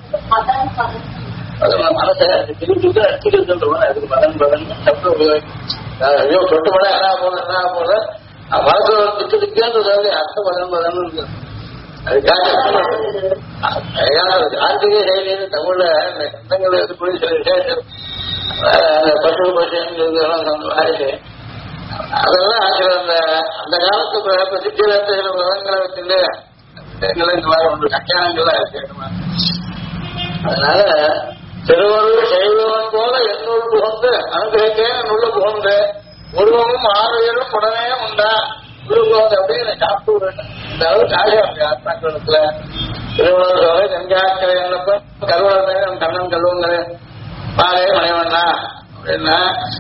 மனசை திருப்பிட்டு அடிச்சுட்டு அதுக்கு பதன் பதன் சப்த ஐயோ சொட்டு படம் என்ன போல மனசு திட்டு திக்கேன்றது அர்த்த பதன் பதன் இருக்கு. அதுக்காக ஆர்த்திகை செயலின்னு தமிழ்ல சந்தங்களை போய் சில விசேஷம் பசு பசு அதெல்லாம் அந்த காலத்து பிரசித்திரத்துல பதங்களை வச்சுட்டு இந்த மாதிரி ஒன்று கல்யாணங்கள்லாம் இருக்கு. அதனால திருவருள் செய்வன் போல என்னுள் புகுந்து அனுகிரகேன் என்னுள்ள புகுந்து உருவமும் ஆறுயிரும் உடனே உண்டா உருவம் அப்படின்னு சாப்பிட்டு விடணும். இந்த அளவுக்கு ஆகிய ஆத்மாக்களத்துல திருவள்ளுவர் சோலை கங்காக்கரை என்னப்ப கருவளர் கண்ணன் கல்வங்கள் பாலே மனைவண்ணா அப்படின்னா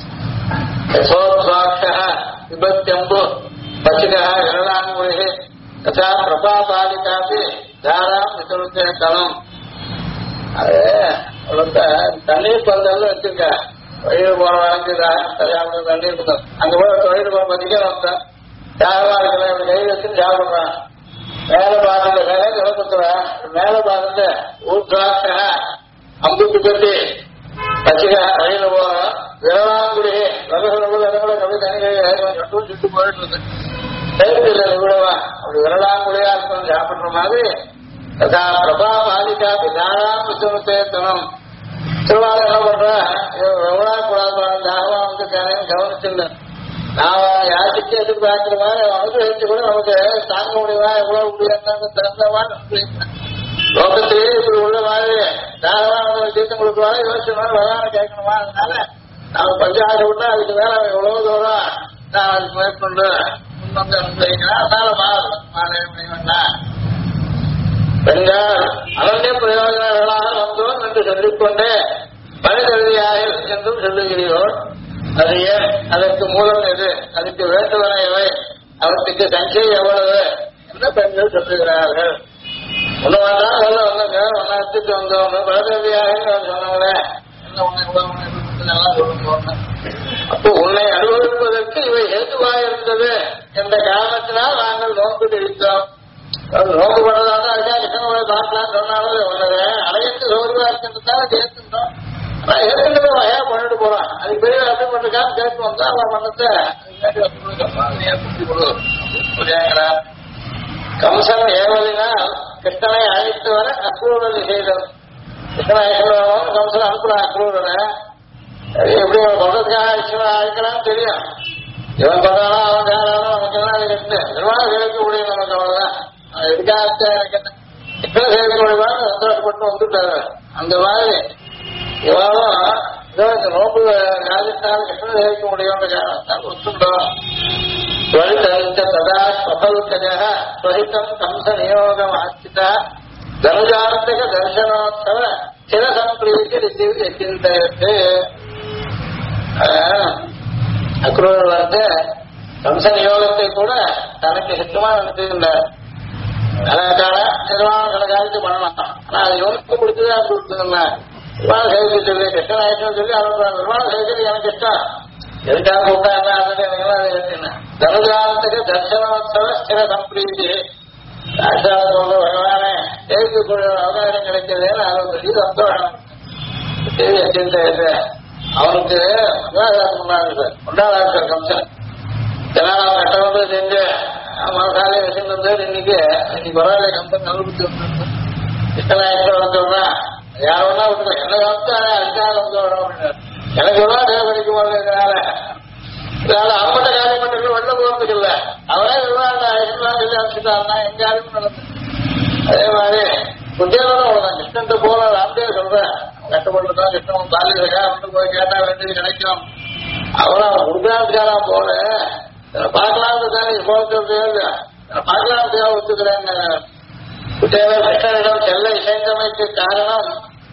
விபத்தியம்பு பசிகா விரலாங்குழி ததா பிரபாபாலிகாபி தாராம் விசருத்தே தலம். அது தண்ணீர் பந்தல் வச்சிருக்க வயிறு போற வாங்கி தண்ணீர் பந்தல் அங்க போய் வயிறு போற மதிக்க யாரா இருக்கல இப்படி கை வச்சு சாப்பிடுறான். மேல பாருங்க வேலை கிளம்புத்துறேன் மேல பாருங்க ஊற்றாக்க அம்புக்கு கட்டி பசிகா வயிறு போறோம் விரலாங்குடி கவி தனிகளை சுட்டு போயிட்டு இருக்கு. விடவா அப்படி விரலாங்குடியா இருக்கும் சாப்பிடுற மாதிரி ததா பிரபா பாலிகா தாராம் விசமுத்தேத்தனம். திருவாரூர் என்ன பண்றேன் எவ்வளோ கூடாது தாராளம் கவனிச்சுங்க. நான் யாருக்கு எதிர்பார்க்கிற மாதிரி அனுகிரகிச்சு கூட நமக்கு தாங்க முடியுமா எவ்வளவு முடியாது திறந்தவா லோகத்திலேயே இப்படி உள்ள மாதிரி தாராளம் தீர்த்தம் கொடுக்குவாங்க யோசிச்சு வரலாறு கேட்கணுமா. அதனால நாம பஞ்சாயத்து விட்டா அதுக்கு மேல எவ்வளவு தூரம் நான் அதுக்கு மேற்கொண்டு முன்வந்து அனுப்பிக்கிறேன். அதனால மாலை பெண்கள் அனந்திய பிரயோஜனங்களாக வந்தோம் என்று சொல்லிக்கொண்டே பணிதவியாயில் என்றும் சொல்லுகிறீர்கள். அது ஏன் அதற்கு மூலம் எது அதுக்கு வேண்டுவன எவை அவற்றுக்கு சங்கை எவ்வளவு என்று பெண்கள் சொல்லுகிறார்கள். ஒண்ணு வேண்டாம் சொல்ல வந்தங்க ஒன்னா எடுத்துட்டு வந்தவங்க பரதவியாக சொன்னாங்களே என்ன உன்னை எல்லாம் சொல்லுங்க. அப்போ உன்னை அனுபவிப்பதற்கு இவை ஹேதுவாக இருந்தது என்ற காரணத்தினால் நாங்கள் நோக்கு தெரிவித்தோம். நோக்கு பண்ணதான் அதுக்காக கிருஷ்ணனை பார்க்கலாம் சொன்னாலும் உன்னது அடையிட்டு சோர்வா இருக்கின்றதால கேட்டுட்டோம். ஆனா ஏற்கனவே வகையா பண்ணிட்டு போறான். அது பெரிய அப்படி பண்றதுக்காக கேட்டு வந்தா அவன் பண்ணத்தை கம்சன் ஏவலினால் கிருஷ்ணனை அழைத்து வர அக்ரூரனை செய்தது. கிருஷ்ணனை அழைக்கிறவன் கம்சன் அனுப்புறான் அக்ரூரனை. எப்படி சொல்றதுக்காக அழைக்கிறான்னு தெரியும். இவன் சொல்றானோ அவன் காரணம் நமக்கு எல்லாம் இருக்கு. நிர்வாகம் சேர்க்க முடியும் நமக்கு அவ்வளவுதான். எதுக்காக கிருஷ்ணன் சேர்க்க முடியுமான்னு சந்தோஷப்பட்டு வந்துட்டாரு. அந்த மாதிரி இவனும் இந்த நோம்பு ராஜஸ்தான் கிருஷ்ணன் சேர்க்க முடியும்ன்ற காரணத்தால் ஒத்துட்டோம். ததா ஸ்வபல்கஜः ஸ்வஹிதம் கம்ச நியோகம் ஆஸ்திதா தனுஜாந்தக தர்சனோத்சவ சிரசம்பிரீதி சிந்தயத்து. அக்ரூரர் வந்து கம்ச நியோகத்தை கூட தனக்கு ஹித்தமா நினைச்சிருந்தார். அதற்கான நிர்வாகம் சில காலத்து பண்ணலாம். ஆனா அது யோகத்துக்கு பிடிச்சதா கொடுத்துருந்தேன். நிர்வாணம் செய்து சொல்லி கிருஷ்ணன் ஆயிடுச்சுன்னு சொல்லி அவன் நிர்வாணம் செய்து எனக்கு இஷ்டம். எதுக்காக கூட்டா என்ன தனுஜாந்தக தர்சனோத்சவ ஸ்திர சம்பிரீதி பகவானே தேவிக்கூடிய அவகாரம் கிடைக்கிறதுன்னு அவன் பெரிய சந்தோஷம். அவனுக்கு கொண்டாடாரு கம்சன் இதெல்லாம் அவன் கட்டவங்க செஞ்சு மனசாலே வச்சிருந்து இன்னைக்கு பரவாயில்ல கம்சன் நல்லபுத்தி வந்து கிருஷ்ணநாயகர் வந்தோம்னா யார் வேணா விட்டுருக்கோம் என்ன வந்து அதுக்காக வந்து வரோம் அப்படின்னு எனக்கு வேணா தேவைக்கும் போது இதனால அவங்கள்ட்ட காரியம் பண்றது வெளில போறதுக்கு இல்ல அவரே விவாதம் எங்க யாருக்கும் நடந்தது. அதே மாதிரி புத்தியோட அவ்வளவுதான். கிருஷ்ணன் போல ராம்தேவ் சொல்றேன் கஷ்டப்பட்டுதான் கிருஷ்ணன் தாலிக்கா வந்து போய் கேட்டா வேண்டியது கிடைக்கும். அவன் உருதாந்துக்காரா போல பார்க்கலாம்னு தானே போகிறது பார்க்கலாம்னு ஒத்துக்கிறேன். புத்தியோட கிருஷ்ணனிடம் செல்ல இசைந்தமைக்கு காரணம்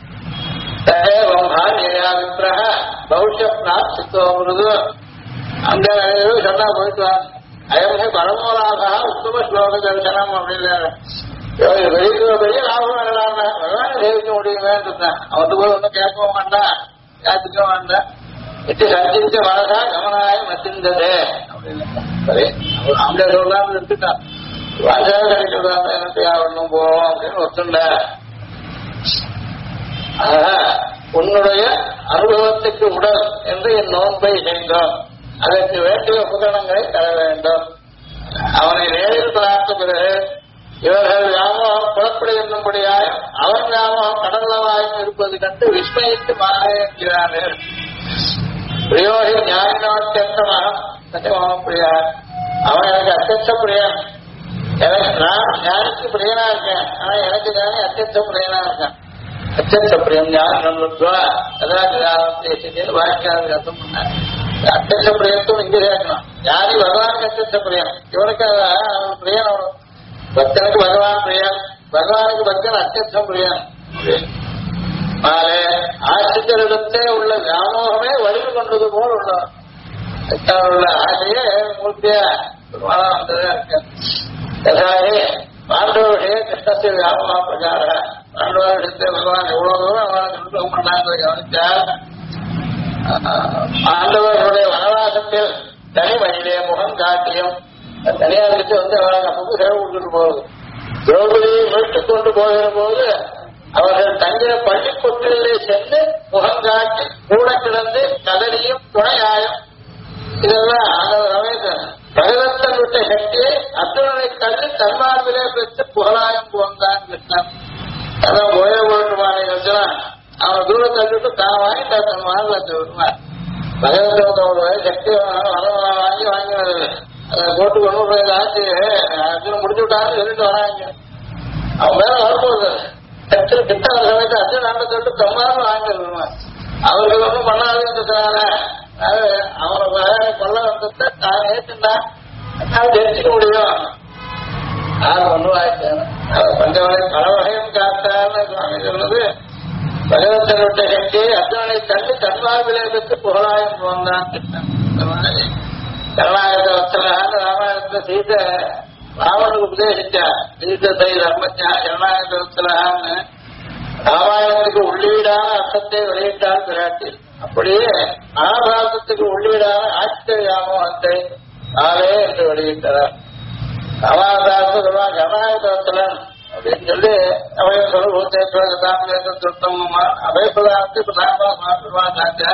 விக்கிரக பௌஷப்ராப்தித்துவமிருது அந்த சொன்னா போயிட்டு அயமே பரமோலாக உத்தம ஸ்லோக தரிசனம் அப்படின்னு பெரிய லாபம் வேண்டாம் பகவான சேவிக்க முடியுமேன்னு இருந்தேன். அவன் போய் ஒன்றும் கேட்கவும் வேண்டாம் யாத்துக்க வேண்டாம். எட்டு சஞ்சிச்ச மனசா கமனாய மசிந்தது அப்படின்னு சரி அவங்களே சொல்லலாம்னு எடுத்துட்டான். வாசாக கிடைக்கிறதா எனக்கு ஒன்றும் போவோம் அப்படின்னு ஒத்துண்ட. உன்னுடைய அனுபவத்துக்கு உடல் என்று என் நோன்பை செய்தோம். அதற்கு வேண்டிய உபகரணங்களை தர வேண்டும். அவனை நேரில் பார்த்த பிறகு இவர்கள் வியாமோகம் புறப்பட என்னும்படியாய் அவன் வியாமோகம் கடல்லவாயும் இருப்பது கண்டு விஸ்மயித்து மாறுகிறார்கள். பிரியோகி ஞானோத்தியமாக சத்தியமாக பிரியார். அவன் எனக்கு அத்தியட்ச பிரியன். எனக்கு நான் ஞானிக்கு பிரியனா இருக்கேன். ஆனா எனக்கு ஞானி அத்தியட்ச பிரியனா இருக்கேன். அத்தியட்ச பிரியம் ஞானம் வாக்கியாருக்கு அர்த்தம் பண்ண அத்தியட்ச பிரியத்தும் இங்க சேர்க்கணும். ஞானி பகவானுக்கு அத்தியட்ச பிரியம். இவனுக்கு அவன் பிரியன். அவனும் பக்தனுக்கு பகவான் பிரியன். பகவானுக்கு பக்தன் அத்தியட்சம் பிரியன். ஆசிரியரிடத்தே உள்ள வியாமோகமே வலிமை கொண்டது போல் உள்ள ஆசையே மூர்த்தியா இருக்கு. பாண்டவர்களே கிருஷ்ணத்தை வியாபகா பிரகார பாண்டவர்களிடத்தை பகவான் எவ்வளவு தூரம் அவனுக்கு அனுபவம் பண்ணாங்க கவனித்தார். பாண்டவர்களுடைய வனவாசத்தில் தனி வழியிலே முகம் காட்டியும் தனியாருக்கு வந்து அவளுக்கு அப்பப்போ சேவை கொடுத்துட்டு போகுது. திரௌபதியை மீட்டுக் கொண்டு போகிற போது அவர்கள் தங்கிற பள்ளிக்கொட்டிலே சென்று முகம் காட்டி கூட கிடந்து கதறியும் துணையாயும் இதெல்லாம் அந்த ரமேசன் பகவத்தன் விட்ட சக்தியை அர்ஜுனனை தள்ளி தன்மார்பிலே பெற்று புகழாயம் போந்தான் கிருஷ்ணன். அதான் ஓய போட்டுமான அர்ஜுனன் அவன் தூரம் தள்ளிட்டு தான் வாங்கிட்டா தன் மார்பில் விடுவான். பகவத்தோட சக்தி வாங்கி வாங்கினது அதை போட்டு கொண்டு போய் ஆச்சு அர்ஜுனன் முடிச்சு விட்டான்னு சொல்லிட்டு வராங்க. அவன் மேல வரப்போகுது கிட்ட வர சமயத்தை அர்ஜுன் ஆண்ட சொல்லிட்டு தம்மாரும் வாங்கி விடுவான். அவர்கள் ஒன்றும் பண்ணாதுன்றதுனால அவனை கொள்ள வந்ததை தான் ஏற்றுண்டா தெரிஞ்சுக்க முடியும். யார் ஒன்றுவாய்ச்சான பஞ்சவகை பல வகையும் காத்தான்னு சுவாமி சொன்னது பகவத்தனுடைய சக்தியை அர்ஜுனனை தள்ளி தன்மார்பிலே பெற்று புகழாயம் போந்தான் கிருஷ்ணன். கருணாகர வத்சலான்னு ராமாயணத்துல சீதை ராவனுக்கு உபதேசிச்சார். தீர்த்தத்தை தர்மஜா ஜனநாயகத்திலான்னு ராமாயணத்துக்கு உள்ளீடான அர்த்தத்தை வெளியிட்டார் பிராட்டி. அப்படியே மகாபாரதத்துக்கு உள்ளீடான ஆச்சரியாமத்தை நாளே என்று வெளியிட்டார். ராமாவதாரத்து ஜனநாயகத்திலன் அப்படின்னு சொல்லி அவைய சொல்லுத்தம் அபயப்பதார்த்து பிரதானமாச்ச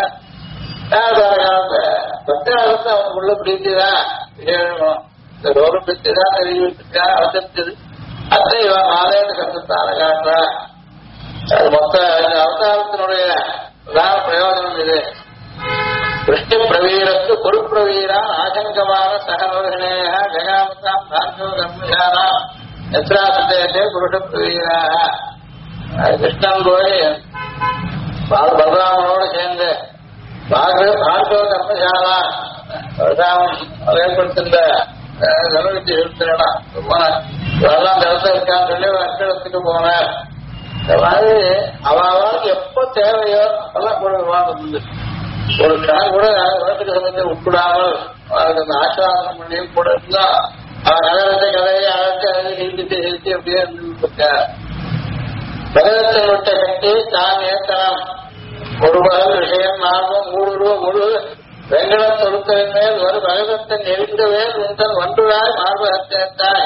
பிரத்யாகத்தை அவனுக்குள்ள பிரீத்திதான் இந்த ரோக பிரீத்திதான் தெரிவிச்சிருக்கா அவதரிச்சது. அத்தை இவன் மாலைன்னு கருத்தான காட்டுறா. அது மொத்த அவதாரத்தினுடைய பிரதான பிரயோஜனம் இது. கிருஷ்ண பிரவீரத்து குருப்பிரவீரா ஆசங்கமான சகநோகினேய ஜகாமதாம் பார்கவ கர்மசாரா எத்ராசதேசே புருஷ பிரவீராக. கிருஷ்ணன் போய் பலராமனோடு சேர்ந்து பார்கவ கர்மசாலா பலராமன் ஏற்படுத்திருந்த நிலவிட்டு இருக்கிறா அதெல்லாம் இடத்துல இருக்கான்னு சொல்லி அக்கடத்துக்கு போனார். இந்த மாதிரி அவளுக்கு எப்ப தேவையோ அதெல்லாம் கூட விவாதம் ஒரு கணக்கு கூட வீட்டுக்கு சமயத்தை உட்படாமல் அவருக்கு அந்த ஆசிராதனம் பண்ணியும் கூட இருந்தா அவன் நகரத்தை கதையை அழைச்சி அதை ஹிந்திட்டு அப்படியே இருந்துருக்கார். பகவத்தில் விட்ட சக்தி தான் ஏத்தனம் ஒரு பகல் விஷயம் நார்மம் முழு வெங்கட தொடுத்தலின் மேல் ஒரு பகவத்தின் நெறிந்த வேல் உந்தன் ஒன்றுவாய் மார்பகத்தாய்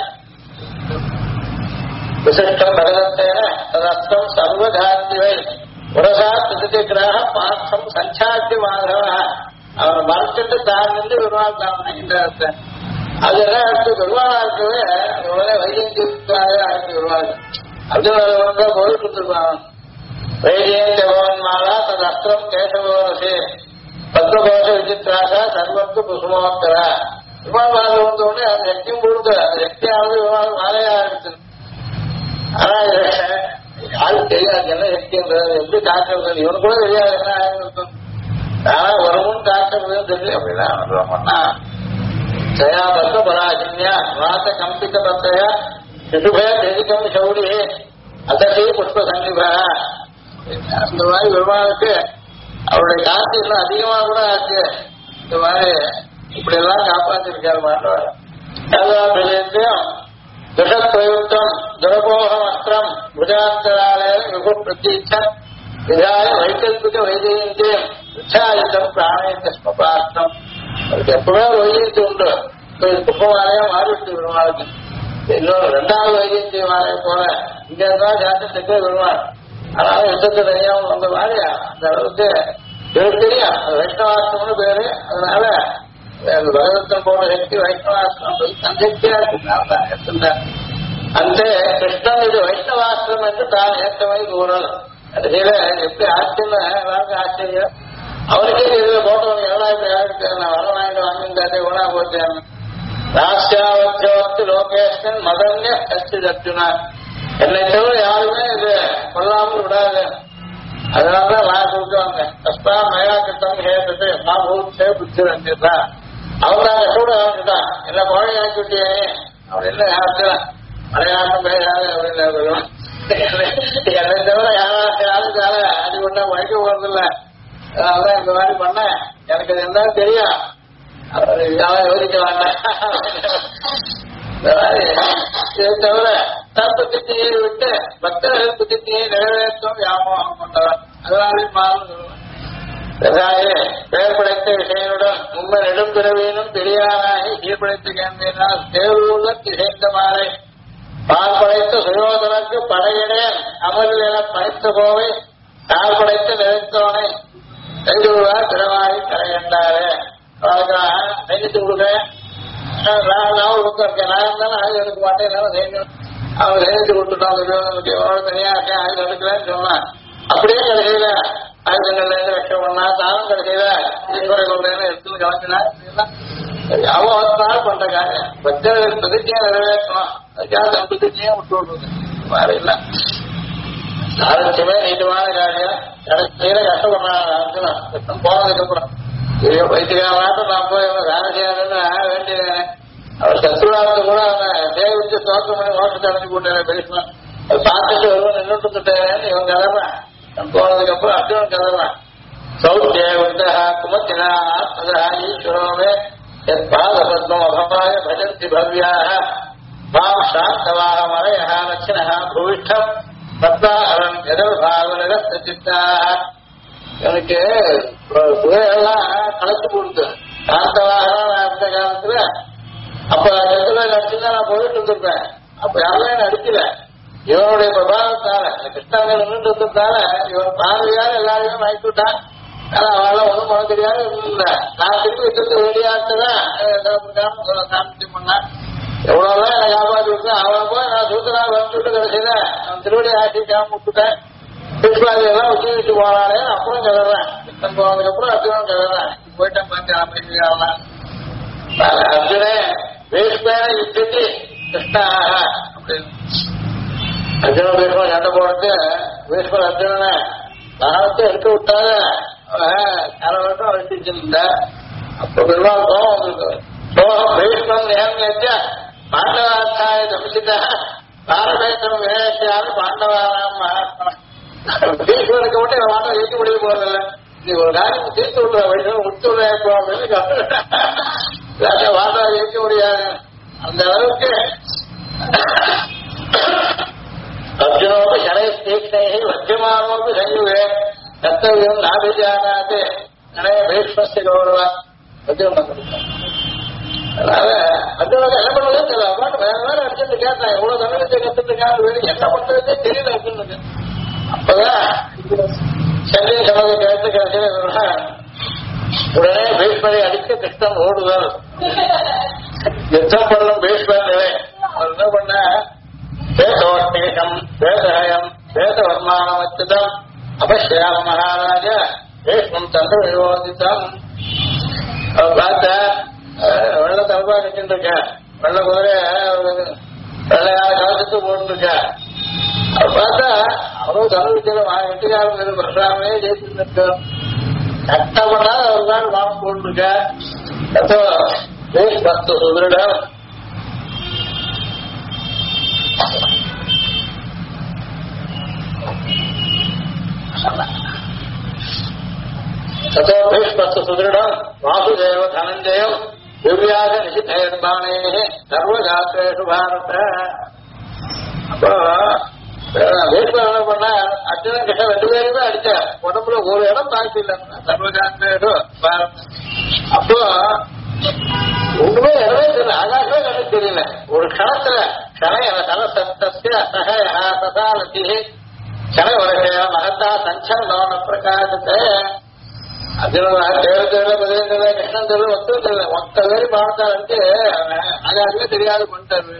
விசிஷ்டம் பகவத்தேன ததஸ்தம் சர்வகாந்திவை உரசா திருதிகிராக பார்த்தம் சஞ்சாத்தி மாதவ அவனை மறைச்சிட்டு தான் நின்று பெருமாள் தான் அதெல்லாம் அடுத்து பெருமாளா இருக்கவே உடனே வைஜெயந்திக்காக அடுத்து வருவாங்க. அர்ஜுன போயிட்டு இருந்திருப்பான். வைஜெயந்தி பவன் மாலா தது அஸ்திரம் கேசவோரசி பத்மகோஷ விசித்ராக சர்வத்து குசுமோத்தர. பெருமாள் மாலை வந்த உடனே அந்த சக்தியும் கொடுத்து அந்த சக்தியாவது பெருமாள் மாலையா ஆரம்பிச்சு. ஆனா யாரும் தெரியாது என்ன சக்தின்றது எப்படி காக்கிறது இவனு கூட தெரியாது என்ன ஆயிருக்கும். ஆனா வருமுன் காக்கிறதுன்னு தெரியும். அப்படின்னா பண்ணா ஜயா பத்ம பராஜன்யா வாச கம்பித்த பத்தையா சிசுபய தெரிகம் சௌரி அதே புஷ்ப சங்கிபா. அந்த மாதிரி பெருமாளுக்கு அவருடைய காசு இன்னும் அதிகமா கூட ஆச்சு. இந்த மாதிரி இப்படி எல்லாம் காப்பாற்றிருக்காரு மாட்டவர். துஷத்வயுக்தம் துரபோகம் அஸ்திரம் புஜாந்தராலய விபு பிரதீட்சம் விதாய வைகல்பிக வைஜெயந்தியம் உச்சாயுதம் பிராணயத்த ஸ்மபாஸ்திரம். அதுக்கு எப்பவுமே வைஜெயந்தி உண்டு. குப்பமாலையா மாறிவிட்டு பெருமாளுக்கு இன்னொரு 2வது வைஜெயந்தி மாலையை போல இங்க இருந்தா ஜாத்தத்துக்கே பெருமாள். அதனால யுத்தத்தை தெரியாம வந்த மாதிரி அந்த அளவுக்கு இவருக்கு தெரியும். அது வைஷ்ணவாஸ்திரம்னு பேரு. அதனால பகவத்தன் போன சக்தி வைஷ்ணவாஸ்திரம் சக்தியா இருக்குதான். அந்த கிருஷ்ணன் இது வைஷ்ணவாஸ்திரம் என்று தான் ஏற்றமை கூறல். கடைசியில எப்படி ஆச்சரியம் எல்லாருக்கும் ஆச்சரியம். அவருக்கே இதுல போட்டவங்க எவ்வளோ இப்படி நான் வர வாங்கிட்டு வாங்கிட்டாரு இவனா போச்சேன். ராஷ்டிராவத்தியோத்து லோகேஷன் மதன்ய கட்சி தட்டுனா என்னை தவிர யாருமே இது கொள்ளாமல் விடாது. அதனாலதான் நான் சொல்லுவாங்க கஷ்டா மயா கிட்டம் கேட்டு நான் ஊர்ச்சே புத்தி வந்துட்டா அவங்க நாங்க கூட ஆரம்பிச்சுட்டான் என்ன குழந்தை ஆக்கிவிட்டியே அவன் என்ன யாருக்கலாம் மலையாளம் பேராது அப்படின்னு என்னை தவிர யாராவது அது கொண்டா உழைக்க போறதில்ல. அதனாலதான் இந்த மாதிரி பண்ண எனக்கு அது என்ன தெரியும் யாரும் யோசிக்க வேண்டாம். இதை தவிர தற்பத்தியை விட்டு பக்தர்கள் புத்தியை நிறைவேற்றும் வியாமோகம் கொண்டவன். அதனாலே மாறும் பெயர் படைத்த விஷயனுடன் உண்மை நெடும் பிறவியினும் பெரியாராகி கீழ்படைத்து கேள்வியினால் தேர்வுள்ள திசைந்த மாலை பால் படைத்த சுயோதனுக்கு படையிடேன் அமரில் என படைத்த கோவை தால் படைத்த நினைத்தவனை கைதுவா திறவாகி கரையண்டாரு நெஞ்சிட்டு கொடுக்குறேன். நான் இருக்கேன் நான் தானே ஆயுள் எடுக்க மாட்டேன் அவங்க சேர்த்து கொடுத்துட்டான் தனியா இருக்கேன் ஆயுள் எடுக்கிறேன்னு சொன்னான். அப்படியே கடைசியில ஆயுதங்கள்ல இருந்து ரட்ச பண்ணா தானும் கடைசியில ஈஸ்வரை கொள்ளைன்னு எடுத்துன்னு கலக்கினா அவன் பண்ற காரியம் பக்தர்கள் பிரதிஜையை நிறைவேற்றணும். அதுக்காக தன் பிரதிஜையை விட்டு விடுறது மாதிரி இல்ல. ஆரோக்கியமே நீட்டமான காரியம் கடைசியில கஷ்டப்படுறான் போனதுக்கு அப்புறம் வைத்தியகாரம் நான் போய் வேலை செய்யணும்னு வேண்டியது. அவர் சத்ருவாரத்தை கூட அவன் தேவிச்சு தோற்றம் பண்ணி நோட்டத்தை அடைஞ்சு போட்டேன் பேசலாம். அது பார்த்துட்டு ஒருவன் நின்றுட்டு இருந்துட்டேன்னு இவன் கதறான். போனதுக்கு அப்புறம் அர்ஜுனன் கதறான். சௌத்திய குமத்தினா ஈஸ்வரோமே பாதபத்மம் அபமாய பஜந்தி பவ்யாக மாம் சாந்தவாக மலையா லட்சணா பூஷ்டம் பத்மாகரம் எதர்பாவனக சித்தாக. எனக்கு புகையெல்லாம் கலத்து கொடுத்து சாந்தவாக அந்த காலத்துல அப்ப லட்சம் நான் போயிட்டு இருந்திருப்பேன். அப்ப யாரும் என்ன அடிக்கல. இவனுடைய பிரபாவத்தால கிருஷ்ணாவில் நின்று இருந்ததால இவன் பார்வையால எல்லாரையும் வாங்கி விட்டான். ஆனா அவெல்லாம் ஒன்றும் பண்ண தெரியாது இல்லை. நான் திருப்பி வச்சு வெளியாட்டுதான் காமிச்சு பண்ணான். எவ்வளவுதான் என்னை காப்பாற்றி விட்டேன். அவன் போய் நான் சூத்தனா வந்து விட்டு கடைசியில அவன் திருவடி ஆட்சி காம விட்டுட்டேன். கிருஷ்ணாதி எல்லாம் வச்சு வச்சு போனானே அப்புறம் கிளறேன். கிருஷ்ணன் போனதுக்கப்புறம் அர்ஜுனன் கிளறேன். போயிட்டேன் பார்த்தேன். அர்ஜுனே வேஷ்மேன யுத்தத்தி கிருஷ்ணாக அப்படின்னு அர்ஜுன பீஷ்மன் சண்டை போடுறது. பீஷ்மன் அர்ஜுனனை தானத்தை எடுத்து விட்டாத கரவட்டம் அழிச்சிருந்த. அப்ப பெருமாள் கோபம் வந்திருக்கு. சோகம் பீஷ்மன் நேர்ந்த பாண்டவாத்தாய தமிழ்ச்சிதா பாரபேசம் வேஷாரு பாண்டவாராம் மகாத்மா. பீஷ்மனுக்கு மட்டும் என் வாட்டம் ஏற்க முடிய போறதில்ல. நீ ஒரு காரியம் தீர்த்து விடுற வழிகள் முடித்து விடுறா அப்படின்னு வாட்டம் ஏற்க முடியாது. அந்த அளவுக்கு அர்ஜுனோடு சரை தீக்ஷை வத்தியமானோடு சயுவே கர்த்தவியம் நாபிஜானாது நிறைய பீஷ்மஸ்தி கௌரவ அர்ஜுனன் கொடுத்தான். அதனால அர்ஜுனுக்கு என்ன பண்ணுறதே தெரியல. அப்பாட்டு வேற வேற அர்ஜுன் கேட்டான். எவ்வளவு தமிழத்தை கத்துட்டுக்கான என்ன பண்றதே தெரியல அர்ஜுனுக்கு. அப்பதான் சென்னை சமதி கேட்டு கிடைச்சது. உடனே பீஷ்மரை அடித்து கிருஷ்ணன் ஓடுதல் யுத்தம் பண்ணும் பீஷ்மன் நிலை. அவர் என்ன பண்ண வேதோஷ்டேகம் வேதஹயம் வேதவர்மானமச்சுதம் அபஷ்யாம மகாராஜ பீஷ்மம் தந்து விவோதித்தம். அவர் பார்த்த வெள்ள தலப்பா நிற்கிட்டு இருக்க. வெள்ள குதிரை வெள்ளையான கலசத்து போட்டுருக்க. அவர் பார்த்தா அவரும் தமிழ்ச்சியில வெட்டிக்காரன் பிரசாமே ஜெயிச்சுட்டு கஷ்டப்படாத ஒரு நாள் வாங்க போட்டுருக்க. பத்து சுதரிடம் ததோ பீஷ்மஸ்து சுதரிடம் வாசுதேவ தனஞ்சயம் திவ்யாக நிஷிதேர்பாணே சர்வகாத்திரேஷு பாரத. அப்போ பீஷ்மர் என்ன பண்ண அர்ஜுனன் கிட்ட 2 பேருமே அடிச்ச உடம்புல ஒரு இடம் தாக்கி இல்லை. சர்வகாத்திரேஷு பாரத. அப்போ ஒண்ணுமே இடமே தெரியல. ஆகாசமே கணக்கு தெரியல. ஒரு கணத்துல கனை தலசப்தஸ்ய சகயா சதாலதி கனை உலகைய மகத்தா சஞ்சலன பிரகாசத்தை அர்ஜுனன் தேவதேவ பதினேழு கிருஷ்ணன் தெரியல ஒத்தம் தெரியல. மொத்த பேரு பாடத்தாருக்கு ஆகாசமே தெரியாது பண்ணிட்டாரு.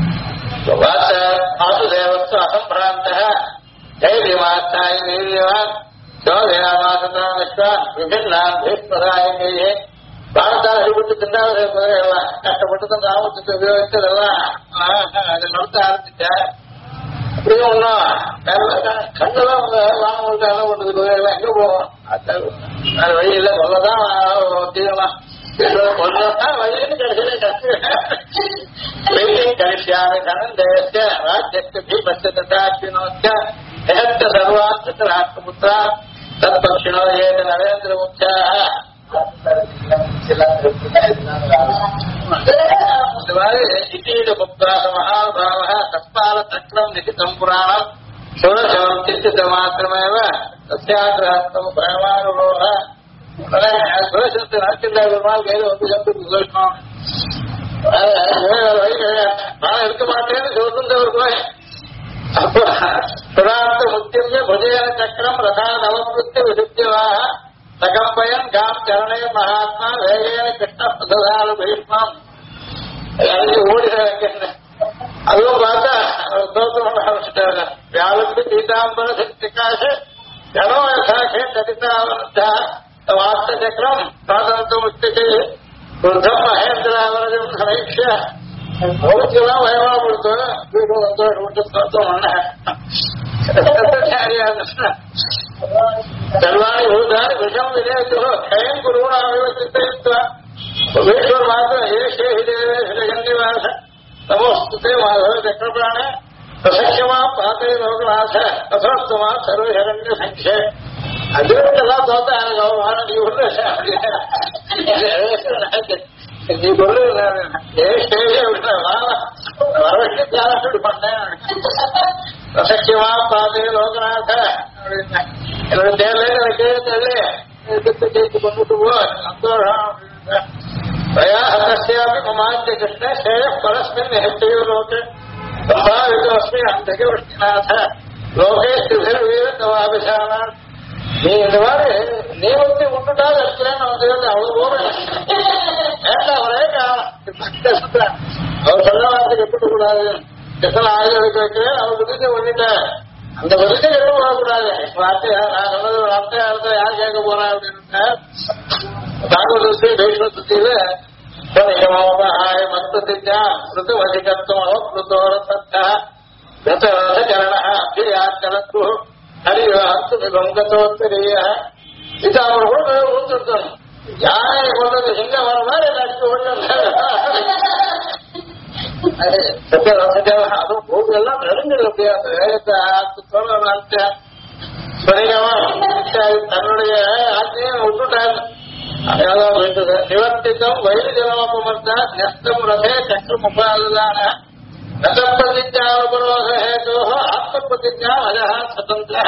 வாசுதேவஸ்து அசம்பிராந்த தைரியமாத்தாய் வீரியவான் சோதயாமாசதான் விஸ்வான் விபின்னான் பீஷ்மராயங்கையே பாடத்தால் அடிபட்டு திண்டாவது குதிரைகள்லாம் கஷ்டப்பட்டு தான் ராமத்துக்கு உபயோகிச்சதெல்லாம் அதை நடத்த ஆரம்பிச்சேன். அப்படியும் ஒன்றும் கண்ணெல்லாம் வாங்க என்ன பண்றது குதிரைகள்லாம் எங்க போவோம். வேற வழி இல்லை. கொல்லதான் தீரலாம் கொல்லதான் வழின்னு கிடைச்சதே கழிச்சாமி கணந்தேச ராஜ்யத்து பீபஸ்த தட்டாட்சினோச்ச ஜெகத்த சர்வான் சத்ராஷ்டிரபுத்திரா தத் பக்ஷிணோ ஏத நரேந்திர முக்ஷா. இந்த மாதிரி இத்தீட புத்திராச மகாபாவ தஸ்பால தக்ரம் நிகிதம் புராணம் சுரசவம் சித்தித மாத்திரமேவ சத்யாகிரஹம் பிரமானுரோக. சுரசத்தை நடக்கின்ற பெருமாள் கையில் வந்து சம்பு சுதர்ஷனம் நான் இருக்க மாட்டேன்னு சொல்லுந்தவர் போய் அப்ப சுராந்த முக்கியமே புஜேன சக்கரம் ரதா நவபுத்தி விசுத்தியவாக சகம்பயன் காம் சரணே மகாத்மா வேகேன கிருஷ்ண பிரதான பீஷ்மம் அழிஞ்சு ஓடுகிறேன். அதுவும் பார்த்தா தோற்றம் ஆரம்பிச்சுட்டாரு. வியாழத்து பீதாம்பர சக்திகாசு ஜனோ யசாகே தடிதாவர்த்தா வாஸ்த சக்கரம் சாதனத்து முக்திக்கு வృద్ధம் மகேந்திராவரஜம் சமீட்ச ஓடுக்கெல்லாம் பயமா கொடுத்தோம். வீடு வந்து தோற்றம் பண்ண सर्वाणी भूतानि विषम विजयतु क्षयं कुरुणामिव चिन्तयित्वा भीष्मर मात्र येषे हि देवेश जगन्निवास नमोस्तुते माधव चक्रप्राणे प्रसख्यमा पाते लोकनाथ तथोत्तमा सर्वशरण्य संख्ये अद्भुतला तोता गौरवान நீ சொல்ல வரவேற்று பண்ணேன். பிரசக்கியமா பாது லோகநாத அப்படின்னா என்னோட தேர்ல எனக்கு தேர்ல ஜெயித்து கொண்டுட்டு போ சந்தோஷம் பிரயாசத்தியாபி மமாத்திய கிருஷ்ண சேய பரஸ்மின் ஹெத்தையோ லோகே சம்பாவிதோஸ்மி அந்தகிருஷ்ணநாத லோகே ஸ்திர் வீர தவாபிஷானான். நீ இந்த மாதிரி நீ வந்து விட்டுட்டாலும் இருக்கிறேன்னு வந்து அவ்வளவு போறேன் வேண்டாம் அவரே அவர் சொல்ல வார்த்தைக்கு எப்படி கூடாது கிருஷ்ணன் ஆயுதம் எடுக்க வைக்கிறேன் அவர் விதிச்சு பண்ணிட்டேன் அந்த விதிச்சு எடுக்க போகக்கூடாது வார்த்தையா நான் சொன்னது ஒரு வார்த்தையா இருந்தா யார் கேட்க போறேன் அப்படின்னு பாகவதத்தை வைஷ்ணவத்தில ஆய மத்தத்திஜா மிருது வசிகத்துவம் மிருதோர சத்தா கரண அபியாச்சலத்து ஹரிவாத்து விபங்கத்தோத்தரிய இது அவர் கூட ஊத்துட்டோம் யானை கொண்டது எங்க வர மாதிரி அதுவும் பூமியெல்லாம் நெருங்குது அப்படியே அந்த வேகத்தை தன்னுடைய ஆட்சியும் விட்டுட்டாரு. நிவர்த்தித்தம் வயது ஜலமப்பமர்த்தா நெஸ்தம் ரசே சக்கரம் உபாதான நகப்பிரதிஜாபரோகேதோ ஆத்மபிரதிஜா அஜா சுதந்திர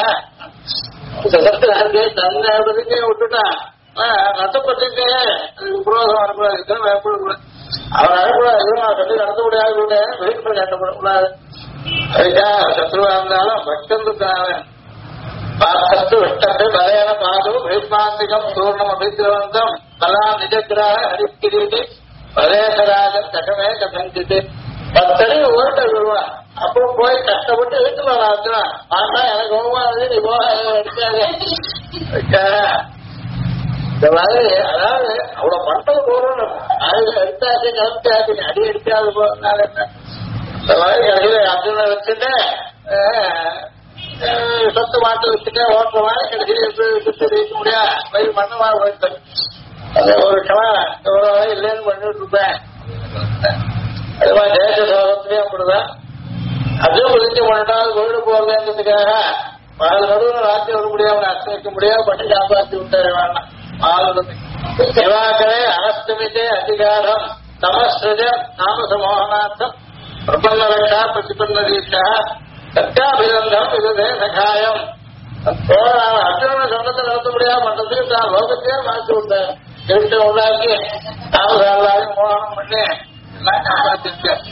தன்னை பிரதிஜையை விட்டுட்டான் நட்டப்பட்டிருக்கே புரோதம் வரக்கூடாது பயப்படக்கூடாது அவர் அழக்கூடாது நான் சொல்லி நடத்த முடியாது வெயிட் பண்ணி கட்டப்படக்கூடாது அதுக்காக சத்ருவா இருந்தாலும் பக்தன் சத்து விட்டது பலையான பாதம் பீஷ்மாந்திகம் பூர்ணம் அபிதிரவந்தம் பலா நிஜகிராக ஹரிக்கிரீதி பலேசராஜன் கட்டமே கட்டஞ்சிட்டு 10 அடி ஓட்ட விடுவான் அப்புறம் போய் கஷ்டப்பட்டு வீட்டுல வராதுலாம் ஆனா எனக்கு போகாது நீ போக எடுக்காது இந்த மாதிரி அதாவது அவ்வளவு பண்றது போறோம் அது எடுத்தாச்சு கிளம்பிட்டாச்சு அடி எடுக்காது போறதுனால என்ன இந்த மாதிரி கடைசியில அர்ஜுனை வச்சுட்டு சொத்து மாட்டு வச்சுட்டு ஓட்டுற மாதிரி கடைசியில வைக்க முடியாது வயிறு மண்ணமா போயிட்டு அது ஒரு கலாம் எவ்வளவு இல்லைன்னு பண்ணிட்டு இருப்பேன். அது மாதிரி தேச சோகத்திலேயே அப்படிதான் அதுவும் புதிச்சு பண்ணிட்டாலும் கோயிடு போறதுன்றதுக்காக பால் நடுவில் ராத்திரி வர முடியாது அர்த்தம் வைக்க முடியாது பட்டு காப்பாற்றி விட்டாரு வேண்டாம் சிவாக்கரே அனஸ்தமித்தே அதிகாரம் தமஸ்ரஜம் நாம சமோகனார்த்தம் பிரபந்த ரக்ஷா பிரதிபந்த தீட்சா சத்தியாபிரந்தம் இதுதே சகாயம் அர்ஜுன சொன்னத்தை நடத்த முடியாது பண்றதுக்கு தான் லோகத்தையே மாற்றி விட்டேன் இருட்டை உண்டாக்கி தாமதாலும் மோகனம் பண்ணி எல்லாம் காப்பாத்திருக்கேன்.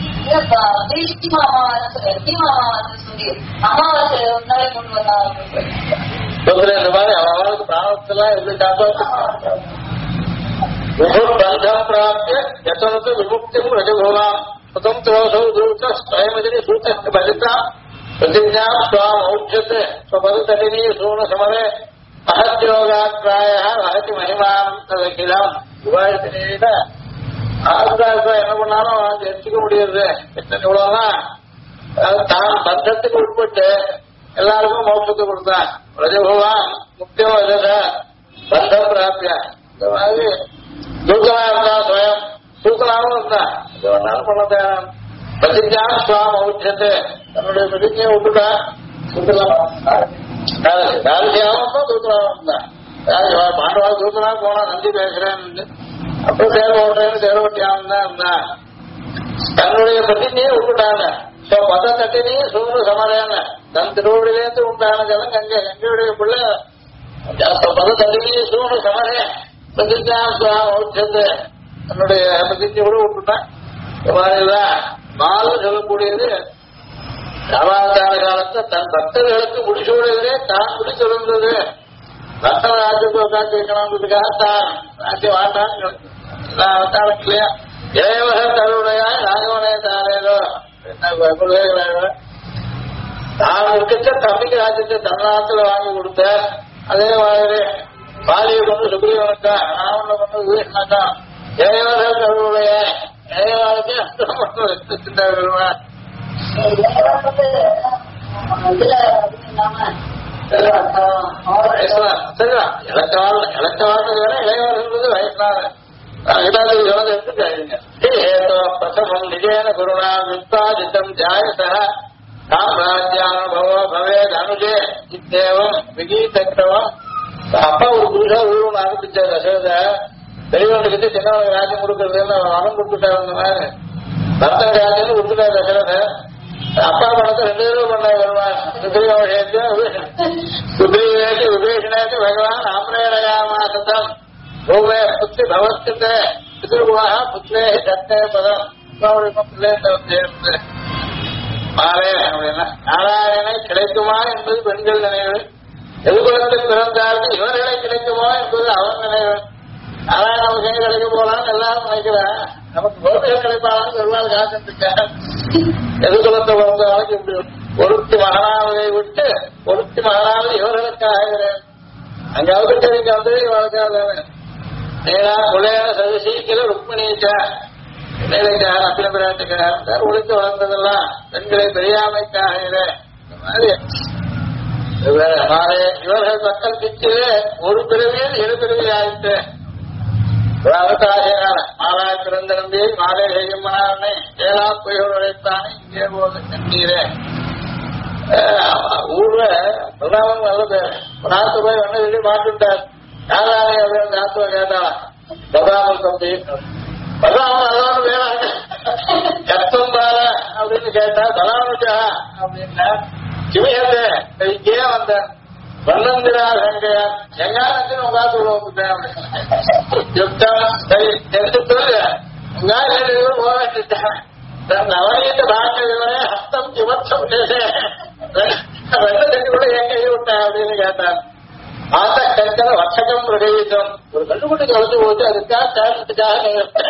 இந்த மாதிரி அவளுக்கு பிராணத்தெல்லாம் எப்படி காப்பாற்ற பந்தம் பிராப்திய யசனத்து விமுக்தியும் ரஜகோலாம் சுதம் தோசௌ தூத்த ஸ்வயமஜனி சூத்த பஜிதா பிரதிஜா ஸ்வாம் ஔட்சத்து ஸ்வபதுதலினி சூன சமவே மகத்யோகாத்ராய மகதி மகிமானம் ததகிலம் விவாதத்தின ஆத்மாவுக்கு என்ன பண்ணாலும் தெரிஞ்சுக்க முடியாது இவ்வளவுனா தான் பந்தத்துக்கு உட்பட்டு எல்லாருக்கும் மோட்சத்தை கொடுத்தான் ரஜபவான் முக்கியம் பந்தம் பிராப்தியா இந்த மாதிரி தூக்கமா இருந்தா சுயம் தூக்கலாவும் இருந்தா இது ஒன்னாலும் பண்ண தேவை பிரதிஜா சுவாம் ஔட்சத்து தன்னுடைய பிரதிஜையை விட்டுட்டா ராஜியாவும் தூக்கலாவும் இருந்தா பாண்டவா தூக்கலா போனா நந்தி பேசுறேன்னு அப்புறம் தேவை ஓட்டுறேன்னு தேவட்டியாவும் தான் இருந்தா தன்னுடைய பிரதிஜையை விட்டுட்டாங்க பத தட்டினையும் சூழ்நிலை சமாதான தன் திருவடியிலேருந்து உண்டான ஜலம் கங்கையுடைய பிள்ளை பத தட்டினையும் சூழ்நிலை சமரே பிரதிஜா ஔட்சத்து தன்னுடைய பிரதிஜை கூட விட்டுட்டான். இந்த மாதிரிதான் மாலும் சொல்லக்கூடியது ராமாவதார காலத்தை தன் பக்தர்களுக்கு முடிச்சோடுவதே தான் முடிச்சிருந்தது பக்தர் ராஜ்யத்தை உட்காந்து வைக்கணுன்றதுக்காக தான் ராஜ்யம் ஆட்டான்னு அவதாரம் இல்லையா இளையவக தருடைய ராகவனே தானேதோ தான் இருக்க தம்பிக்கு ராஜ்யத்தை தமிழ்நாட்டில் வாங்கி கொடுத்த அதே மாதிரி பாலியை கொண்டு சுக்ரீவனுக்கா ராவண கொண்டு வீஷ்ணக்கா இளையவக தருடைய இளையவாளுக்கு பெருமாள் சரிதான் இலக்கவாழ்ந்து வேற இளையவர்கள் வயசான பிரசமம் நிஜேன குருணா விஸ்வாதித்தம் ஜாயச சாம்ராஜ்யானுபவோ பவேத் அனுஜே இத்தேவம் விகீதக்ரவம் அப்பா ஒரு புருஷா உருவம் ஆரம்பிச்சார் அசோத பெரியவனுக்கு சின்னவனுக்கு ராஜ்யம் கொடுக்கறது வரம் கொடுத்துட்டாரு. அந்த மாதிரி பரதன் காலத்தில் விட்டுட்டா தசரதன் அப்பா படத்தை 2 தடவை பண்ண வருவான். சுக்ரீவேட்டு விபீஷணேட்டு பகவான் ஆம்பரேடகாமாசதம் பூவே புத்தி பவஸ்கிருத பிதృகுணாக புத்திரே தத்தே பதம் பிள்ளைந்து மாலே அப்படின்னா நாராயணனை கிடைக்குமா என்பது பெண்கள் நினைவு. எதிர்குலத்தில் பிறந்தார்கள் இவர்களை கிடைக்குமா என்பது அவன் நினைவு. நாராயண விஷயம் கிடைக்க போலான்னு எல்லாரும் நினைக்கிறேன். நமக்கு கோபிகள் கிடைப்பாளான்னு பெருமாள் காத்துருக்க. எதிர்குலத்தை பிறந்தவனுக்கு இப்படி ஒருத்தி மகனாவதை விட்டு ஒருத்தி மகனாவது இவர்களுக்காக அங்காவது தெரிவிக்க வந்து வளர்க்காத நேரா உலக சதுசீக்கிர ருக்மிணிக்கா நிலைக்காக அப்பின பிராட்டுக்காக ஒழித்து வளர்ந்ததெல்லாம் பெண்களை பெரியாமைக்காக இந்த மாதிரி இவர்கள் மக்கள் பிச்சிலே ஒரு பிறவியில் 2 பிறவி ஆயிட்டு ஆசையான மாலாய பிறந்திருந்தே மாலை செய்யுமனானை 7 புயல் உழைத்தானே இங்கே போது கண்ணீரே. ஊர்ல பிரதாபம் நல்ல பேர் நாத்து போய் ஒன்னு வெளியே மாட்டுட்டார். யாராலே அப்படின்னு நாத்துவ கேட்டான் பிரதாபம் தம்பி பிரதாபம் அதோட வேணாங்க கஷ்டம் பார அப்படின்னு கேட்டா பலானுஷா அப்படின்னா சிவகத்தை இங்கே வந்தேன் வல்லந்திரா வெங்கையா எங்காலத்தில் உங்காத்து விழுந்துட்டேன் யுத்தம் சரி தெரிஞ்சு சொல்லு உங்கா போவேன் நவநீத பாண்டவரே ஹஸ்தம் சிவத்தம் வெள்ளத்துக்கு கூட என் கையை விட்டேன் அப்படின்னு கேட்டான். ஆத்த கற்கிற வர்த்தகம் பிரகீதம் ஒரு கண்டுபிடிச்சு வளர்ந்து போச்சு அதுக்காக தேசத்துக்காக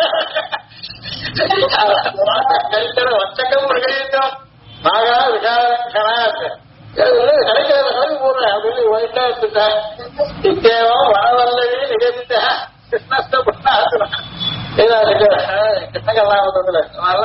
கற்கிற வர்த்தகம் பிரகீதம் நாகா விசாரணா கிடைக்கிறத கலந்து போடுறேன் அப்படின்னு ஒயிட்டா எடுத்துட்டேன். நிச்சயமா வனவல்லவே நிகழ்ச்சிட்டேன் கிருஷ்ணத்தை பண்ணாத்துறேன் கிருஷ்ணகல்லாமத்துல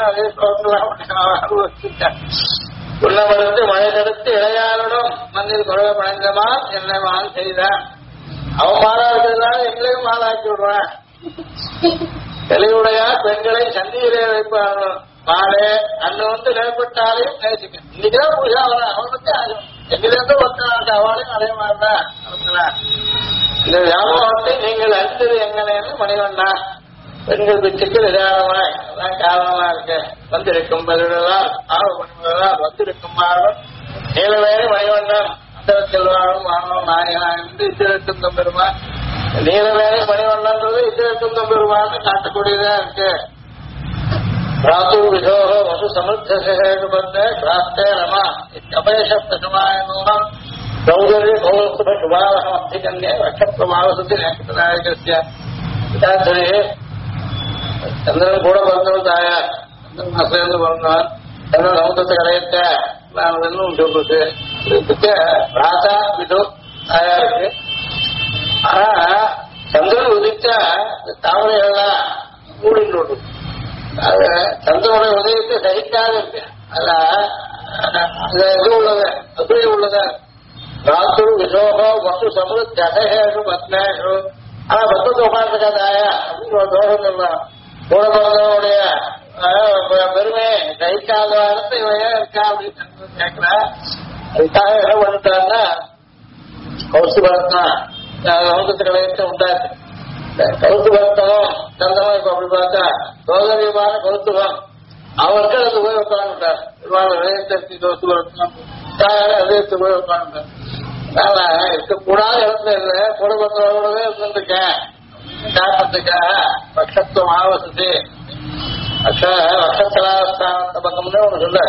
உள்ளமருந்து மழை தடுத்து இளையாரிடம் மண்ணில் குறைவ படைந்தமா என்னை மால் செய்தான். அவன் மாலா இருக்கிறதுனால எங்களையும் மாலாக்கி விடுறான். தெளிவுடையா பெண்களை சந்தியிலே வைப்பார்கள். மாலே அண்ணு வந்து நேர்பட்டாலையும் நேசிக்க இன்னைக்குதான் பூஜா வர அவனுக்கு ஆகும் எங்கிலிருந்து ஒருத்தர் அவளையும் அதே மாதிரிதான் நடத்துறான். இந்த வியாபாரத்தை நீங்கள் அறிந்தது எங்கன்னு மணிவண்ணா பெண்கள் பிச்சுக்கு நிதானமாய் அதான் காரணமா இருக்கு. வந்திருக்கும் பதிலால் ஆர்வம் வந்திருக்கும் ஆர்வம் நீலவேணி மணிவண்ணன் அந்தரத்தில் வாழும் வாழும் நாயகனா என்று இத்திரட்டும் தம்பெருமான். நீலவேணி மணிவண்ணன்றது இத்திரட்டும் தம்பெருமான்னு காட்டக்கூடியதா இருக்கு. பிராத்து விசோக வசு சமுத்திரே பிராப்தே ரமா அபயசப்தமாய மூலம் சௌதரிய கௌரவ சுபாவகம் அத்திகன்யே வட்சப்பிரமாவசதி நேரத்திய சந்திரன் கூட பிறந்தவன் தாயார் சந்திரன் சேர்ந்து பிறந்தவன் சந்திரன் சமுத்திரத்தை கடையிட்ட நான் சொல்றது ராசா விதோ தாயாருக்கு. ஆனா சந்திரன் உதிச்சா தாமரைகள்லாம் மூடிட்டு விடுது. அது சந்திரனுடைய உதயத்தை சகிக்காத இருக்கு. இது உள்ளது அப்படி உள்ளது ராத்து விசோகோ வசு சமுது ஜசேஷு பத்மேஷு. ஆனா பத்மத்தை உட்காந்துருக்கா தாயா அப்படின்னு ஒரு தோஷம் சொல்லலாம். கூட பிறந்தவனுடைய பெருமை சகிக்காத வாரத்தை இவையா இருக்கா அப்படின்னு கேட்கிறா. அதுக்காக என்ன பண்ணிட்டாருன்னா கௌசு பரத்தான் சமுதிரத்தை கலையத்தை உண்டாச்சு. கௌசுபத்தமும் சந்தமும் இப்ப அப்படி பார்த்தா சோதரியமான கௌசுபம் அவருக்கு அது போய் உட்காந்துட்டார். இதயத்தை கௌசுபம் அதயத்தை போய் உட்காந்துட்டார். நான் இருக்கக்கூடாத இடத்துல இல்லை குடும்பத்தோடவே இருந்துருக்கேன் காரணத்துக்காக பட்சத்துவம் ஆவசதி நட்சத்திராஸ்தானத்தை பக்கம்னு ஒண்ணு சொல்ல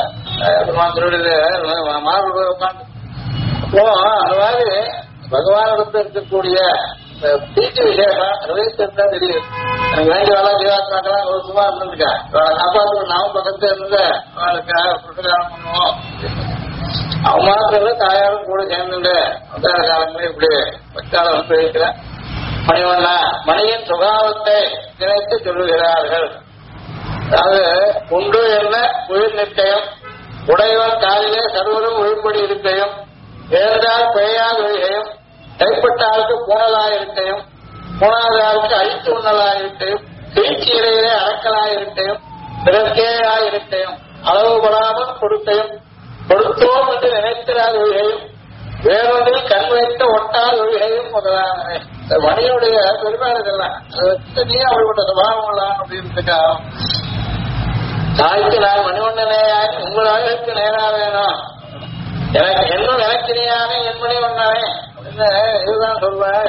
மாறு போய் உட்காந்து அப்போ அந்த மாதிரி பகவானிடத்துல இருக்கக்கூடிய தீட்டு விசேஷம் ஹிருதயத்திருந்தா தெரியுது. எனக்கு வேண்டிய வேலை ஜீவாத்மாக்கெல்லாம் கௌரவமா இருந்திருக்கா காப்பாற்று நாம பக்கத்துல இருந்த அவளுக்காக புருஷகாரம் பண்ணுவோம். அவன் மாத்திரம் தாயாரும் கூட சேர்ந்துட்டு அவதார காலங்களே இப்படி பச்சாலம் அனுப்பியிருக்கிறேன். மணிவண்ணா மணியின் சுகாவத்தை நினைத்து சொல்லுகிறார்கள். அதாவது உண்டு என்ன உயிர் நிச்சயம் உடையவன் காலிலே சர்வரும் ஒழும்படி இருக்கையும் ஏற்றால் பெய்யாத ஒழிகையும் கைப்பட்டாருக்கு பூனலாயிருக்கையும் பூனாதாருக்கு அழித்து உண்ணலாயிருக்கையும் திருச்சி இடையிலே அறக்கலாயிருக்கையும் பிறர்க்கேயாயிருக்கையும் அளவுபடாமல் கொடுத்தையும் கொடுத்தோம் என்று நினைக்கிறார் ஒழிகையும் வேறொன்றில் கண் வைத்த ஒட்டால் ஒழிகையும் முதலானவை. இந்த மணியுடைய பெருமையாளர்கள்லாம் நீ அப்படிப்பட்ட சுபாவம் எல்லாம் அப்படின்றதுக்காக தாய்க்கு நான் மணிவண்ணனையாய் உங்கள் அழகுக்கு நேரா வேணும், எனக்கு என்னும் எனக்கினியானே என் மணி ஒன்னானே அப்படின்னு இதுதான் சொல்வேன்.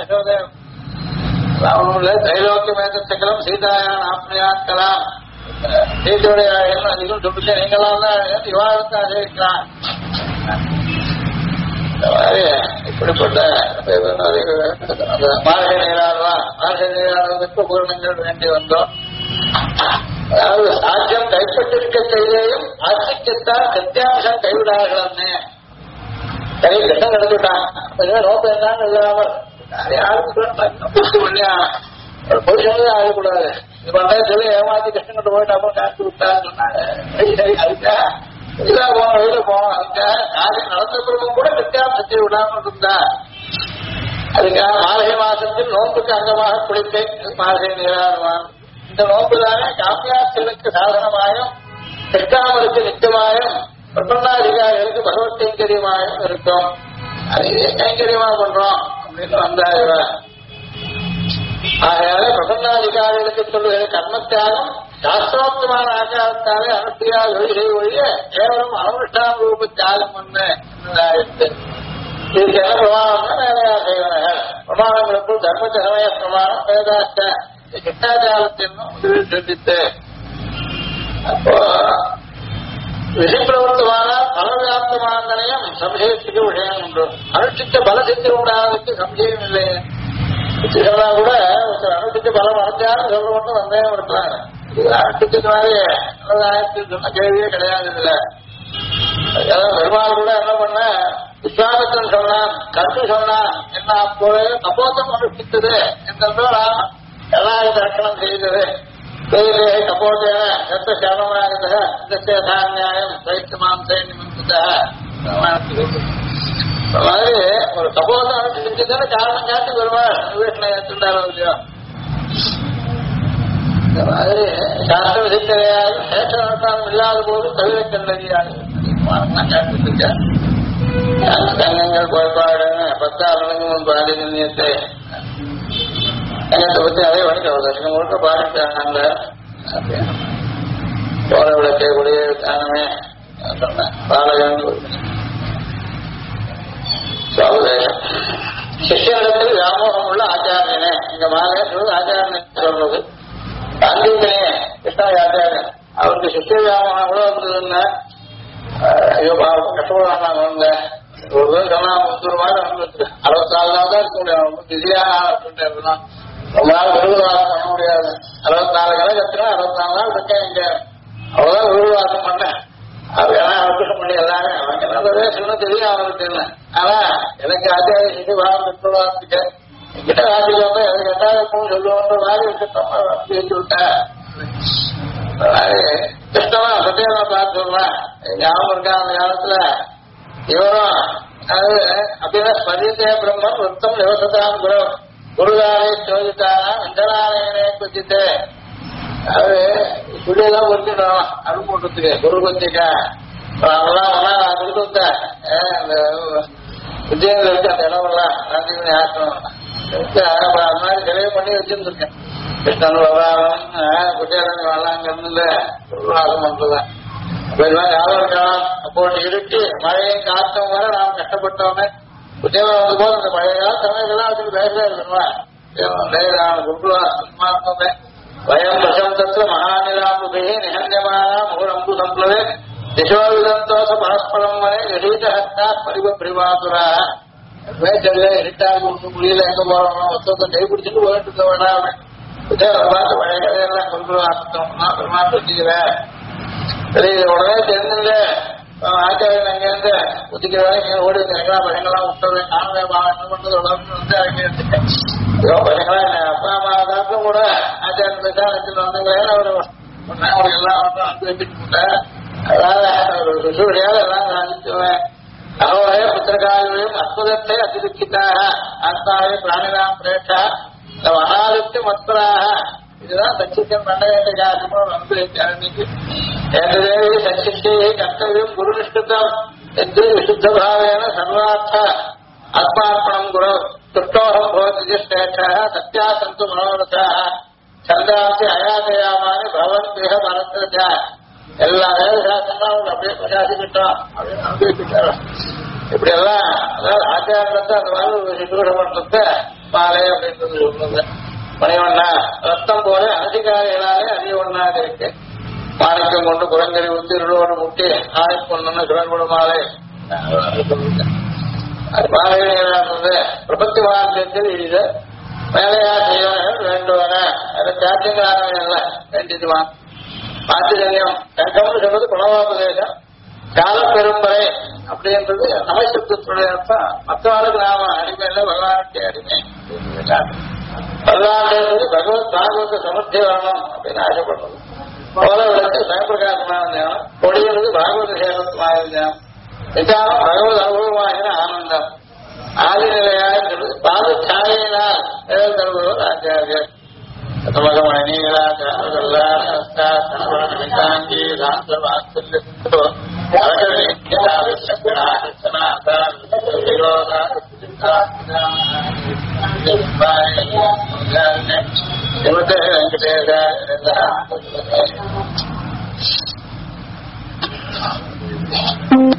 ராவண தைலோக்கிய மேதச்சக்கரம் சீதாயான் ஆப்னியாக்கலாம், சீதையுடைய என்ன அதிகம் சொல்லிட்டு நீங்களாம் தான் விவாதத்தை அறிவிக்கிறான். இந்த மாதிரி இப்படிப்பட்ட மார்கை நீராடுவா, மார்கை நீராடுவதற்கு உபகரணங்கள் வேண்டி வந்தோம். அதாவது சாத்தியம் கைப்பற்றிருக்க செய்தியும் ஆட்சிக்குத்தான் சத்தியாம்சம் கைவிடார்கள்னு கை கட்டம் கிடைச்சுட்டான். நோக்கம் என்னன்னு இல்லாமல் பொய் சொல்லி ஆகக்கூடாது. இது பண்ண சொல்லி ஏமாத்தி கிருஷ்ணன் போயிட்டு அப்புறம் காட்டி விட்டான்னு சொன்னாங்க. போனோம் வெளியில போனோம், அதுக்காக காரியம் நடந்த பிறகும் கூட வித்தியாசத்தை விடாமல் இருந்தா அதுக்காக மார்கழி மாசத்தில் நோம்புக்கு அங்கமாக குளித்தேன் மார்கழி நீராடுவான். இந்த நோம்புதானே காப்பியாட்சிகளுக்கு சாதனமாயும் கிருஷ்ணாமலுக்கு நிச்சயமாயும் பிரபன்னாதிகாரிகளுக்கு பகவத் கைங்கரியமாயும் இருக்கும். அது கைங்கரியமா பண்றோம் அப்படின்னு வந்தாரு. ஆகையால பிரபன்னாதிகாரிகளுக்கு சொல்லுகிற கர்மத்தியாகம் சாஸ்திரோக்தமான ஆச்சாரத்தாலே அனுஷ்டியாக ஒழிகை ஒழிய கேவலம் அனுஷ்டான ரூப தியாகம் என்னதாயிற்று. இதுக்கு என்ன பிரமாணம்னா வேலையா செய்வர்கள் பிரமாணங்களுக்குள் தர்மச்சரமய பிரமாணம் வேதாச்ச கிட்டாச்சாரத்தின்னும் சொல்லித்து. அப்போ விதிப்பிரவர்த்தமான பலவியாப்தமானதையும் சம்சயத்துக்கு விஷயம் உண்டு. அனுஷ்டித்த பலசித்தி உண்டாவதற்கு சம்சயம் இல்லை. இதெல்லாம் கூட அனுஷ்டித்த பலம் அடைஞ்சாலும் சொல்ல மட்டும் சந்தேகம் இருக்கலாம். இது அனுஷ்டிச்சது மாதிரி சொன்ன கேள்வியே கிடையாது. இதுல அதாவது பெருமாள் கூட என்ன பண்ண விஸ்வாமித்திரன் சொன்னான், கருத்து சொன்னான், என்ன அப்போது கபோதம் அனுஷ்டித்தது என்றால் எல்லாரும் தர்க்கணம் செய்தது. கபோதேன எத்த சரணமாக தானியாயம் சைத்தமாம் மாதிரி ஒரு கபோதம் அனுஷ்டிச்சதுன்னு காரணம் காட்டி வருவார் வீட்டில் ஏற்றுண்டாரோ இல்லையோ. இந்த மாதிரி சாஸ்திர விதிக்கலையாது சேஷம் இல்லாத போது கவிதை கண்டறியாது காட்டிருக்கேன். தங்கங்கள் கோட்பாடு 10 ஆண்டுக்கு பாடி நிர்ணயத்தை எங்கத்தை பத்தி அதே வணிக வருஷம் முழுக்க பாடிட்டாங்க. போற விளக்கை கூடிய தானமே சொன்னேன். பாலகன் சிஷ்யனிடத்தில் வியாமோகம் உள்ள ஆச்சாரியனே இங்க மாலை ஆச்சாரியன் சொல்றது காந்தியனே கிருஷ்ணாய ஆச்சாரியன் அவருக்கு சிஷ்ய வியாமோகம் எவ்வளவு இருந்ததுன்னா ஐயோ பாவம் கஷ்டப்படாம வந்த ஒரு சொன்னா 30 மாதம் வந்து 64 நாள் தான் இருக்க முடியும். பிஸியான இருக்கணும். ரொம்ப நாள் விருதுவாசம் பண்ண முடியாது. 64 கணக்கு 64 நாள் இருக்கேன் இங்க. அவ்வளவுதான் விருதுவாசம் பண்ணேன். அது அவசரம் பண்ணி எல்லாமே அவங்க நல்லதே சொன்ன தெரியும் அவனுக்கு என்ன. ஆனா எனக்கு ஆச்சாரிய செஞ்சு பாவம் பெற்றுவாங்க என்கிட்ட ஆட்சிக்கு வந்து எனக்கு எட்டாவது சொல்லுவோன்ற மாதிரி வச்சு விட்டேன். கிருஷ்ணமா சத்தியமா பார்த்து சொல்றேன். ஞாபகம் இருக்கா அந்த காலத்துல இவரும் அதாவது அப்படின்னா ஸ்மரித்தே பிரம்மன் விருத்தம் விவசதாம் குரு குருதாரை சோதித்தானா அந்தராலயனே குச்சித்து. அது புள்ளியெல்லாம் ஒருத்திடும் அரும்பூட்டத்துக்கு குரு கொத்திக்கா அவங்களாம் ஒன்னா நான் கொடுத்து விட்டேன். அந்த விஜயங்கள் இருக்கு அந்த இடமெல்லாம் ராஜீவனி ஆக்கணும் அது மாதிரி தெளிவு பண்ணி வச்சிருந்துருக்கேன். கிருஷ்ணன் வராமன் குட்டியாரன் வரலாங்கிறது உருவாகம் பண்றதுதான் ஞாபகம் இருக்கலாம். அப்போ இருட்டு மழையும் காற்றும் வர நாம் கஷ்டப்பட்டோமே குட்டியாரம் வந்து போது அந்த பழைய கால சமயத்தெல்லாம் அதுக்கு பேசவே இருக்குவேன். குருகுலாமே வயம் வசந்தத்துல மகாநிலாம்புகே நிகழ்யமான மூரம்பு சம்பளவே திசோவிதந்தோச பரஸ்பரம் வரை எடீதா பரிவ பிரிவாதுரா மேச்சல்ல இருட்டாக ஒன்றும் முடியல எங்க போறோம் ஒருத்தத்தை கைப்பிடிச்சுட்டு போயிட்டு இருக்க வேண்டாம். பார்த்து பழைய கதையெல்லாம் குருகுலாசத்தோம்னா பெருமாள் வச்சுக்கிறேன். சரி உடனே தெரிஞ்சுங்க ஆச்சாரியன் அங்கேருந்து ஒதுக்கிற வேலை ஓடி எல்லா பசங்களாம் விட்டது நானே என்ன பண்றது வந்து அங்கே இருந்துட்டேன். பசங்களா அப்பா அம்மா காலத்துல கூட ஆச்சாரியன் வச்சுட்டு வந்தவங்க ஒரு எல்லாம் வச்சுட்டு போட்டேன். அதாவது ஒரு சுசூடியால் எல்லாம் சாதிச்சுவேன். அவரே புத்திரகாலையும் அற்புதத்தை அதிருக்கிட்டாக ஆத்மாவே பிராணினாம் பிரேஷா மகாலிப்தி மத்ராக. இதுதான் சச்சித்தம் பண்ண வேண்டிய காரணமும் வந்து அன்னைக்கு ஏதேவி சச்சிஷ்டே கர்த்தவியம் குருநிஷ்டிதம் என்று விசுத்த பாவேன சர்வார்த்த ஆத்மார்ப்பணம் குரு துஷ்டோகம் பவதி ஸ்ரேஷ்ட சத்யா சந்து மனோரதா சந்தாசி அயாதயாமானி பவன் கிரக பரத்ரஜா எல்லா வேதசாஸ்திரங்களும் அவங்க அப்படியே பிரகாசிக்கிட்டோம் அப்படின்னு நம்பிக்கிட்டாரு. இப்படி எல்லாம் அதாவது ஆச்சாரத்தை அந்த மாதிரி ஒரு சித்தூட பண்றத மாலை அப்படின்றது சொல்றது. மணிவண்ணா ரத்தம் போல அதிகாரிகளாலே அதிக ஒண்ணாக இருக்கு. மாணிக்கம் கொண்டு குரங்கறி ஊத்தி இருளோடு முட்டி ஆய்வு பண்ணணும்னு சுரன்படு மாலை அது மாலையிலே பிரபத்தி வாழ்க்கையில் இது மேலையா செய்வர்கள் வேண்டுவன அதை சாத்தியங்களாக இல்லை வேண்டியதுவான் ஆச்சரியம் தங்கம்னு சொல்றது குணவோபதேசம் கால பெரும்பறை அப்படின்றது நமசத்துடைய அர்த்தம். மற்றவர்களுக்கு நாம அடிமை இல்லை பகவானுக்கு அடிமை. பகவான் பகவத் பாகவத சமர்த்தி வரணும் அப்படின்னு ஆசைப்படுறது. போல விளக்கு சயப்பிரகாசமான ஞானம், கொடியிலிருந்து பாகவத சேரத்துமான ஞானம், விசாரம் பகவத் அனுபவமாகிற ஆனந்தம், ஆதிநிலையாக பாத சாயினால் தருபவர் ஆச்சாரியர். வெங்கடேஷ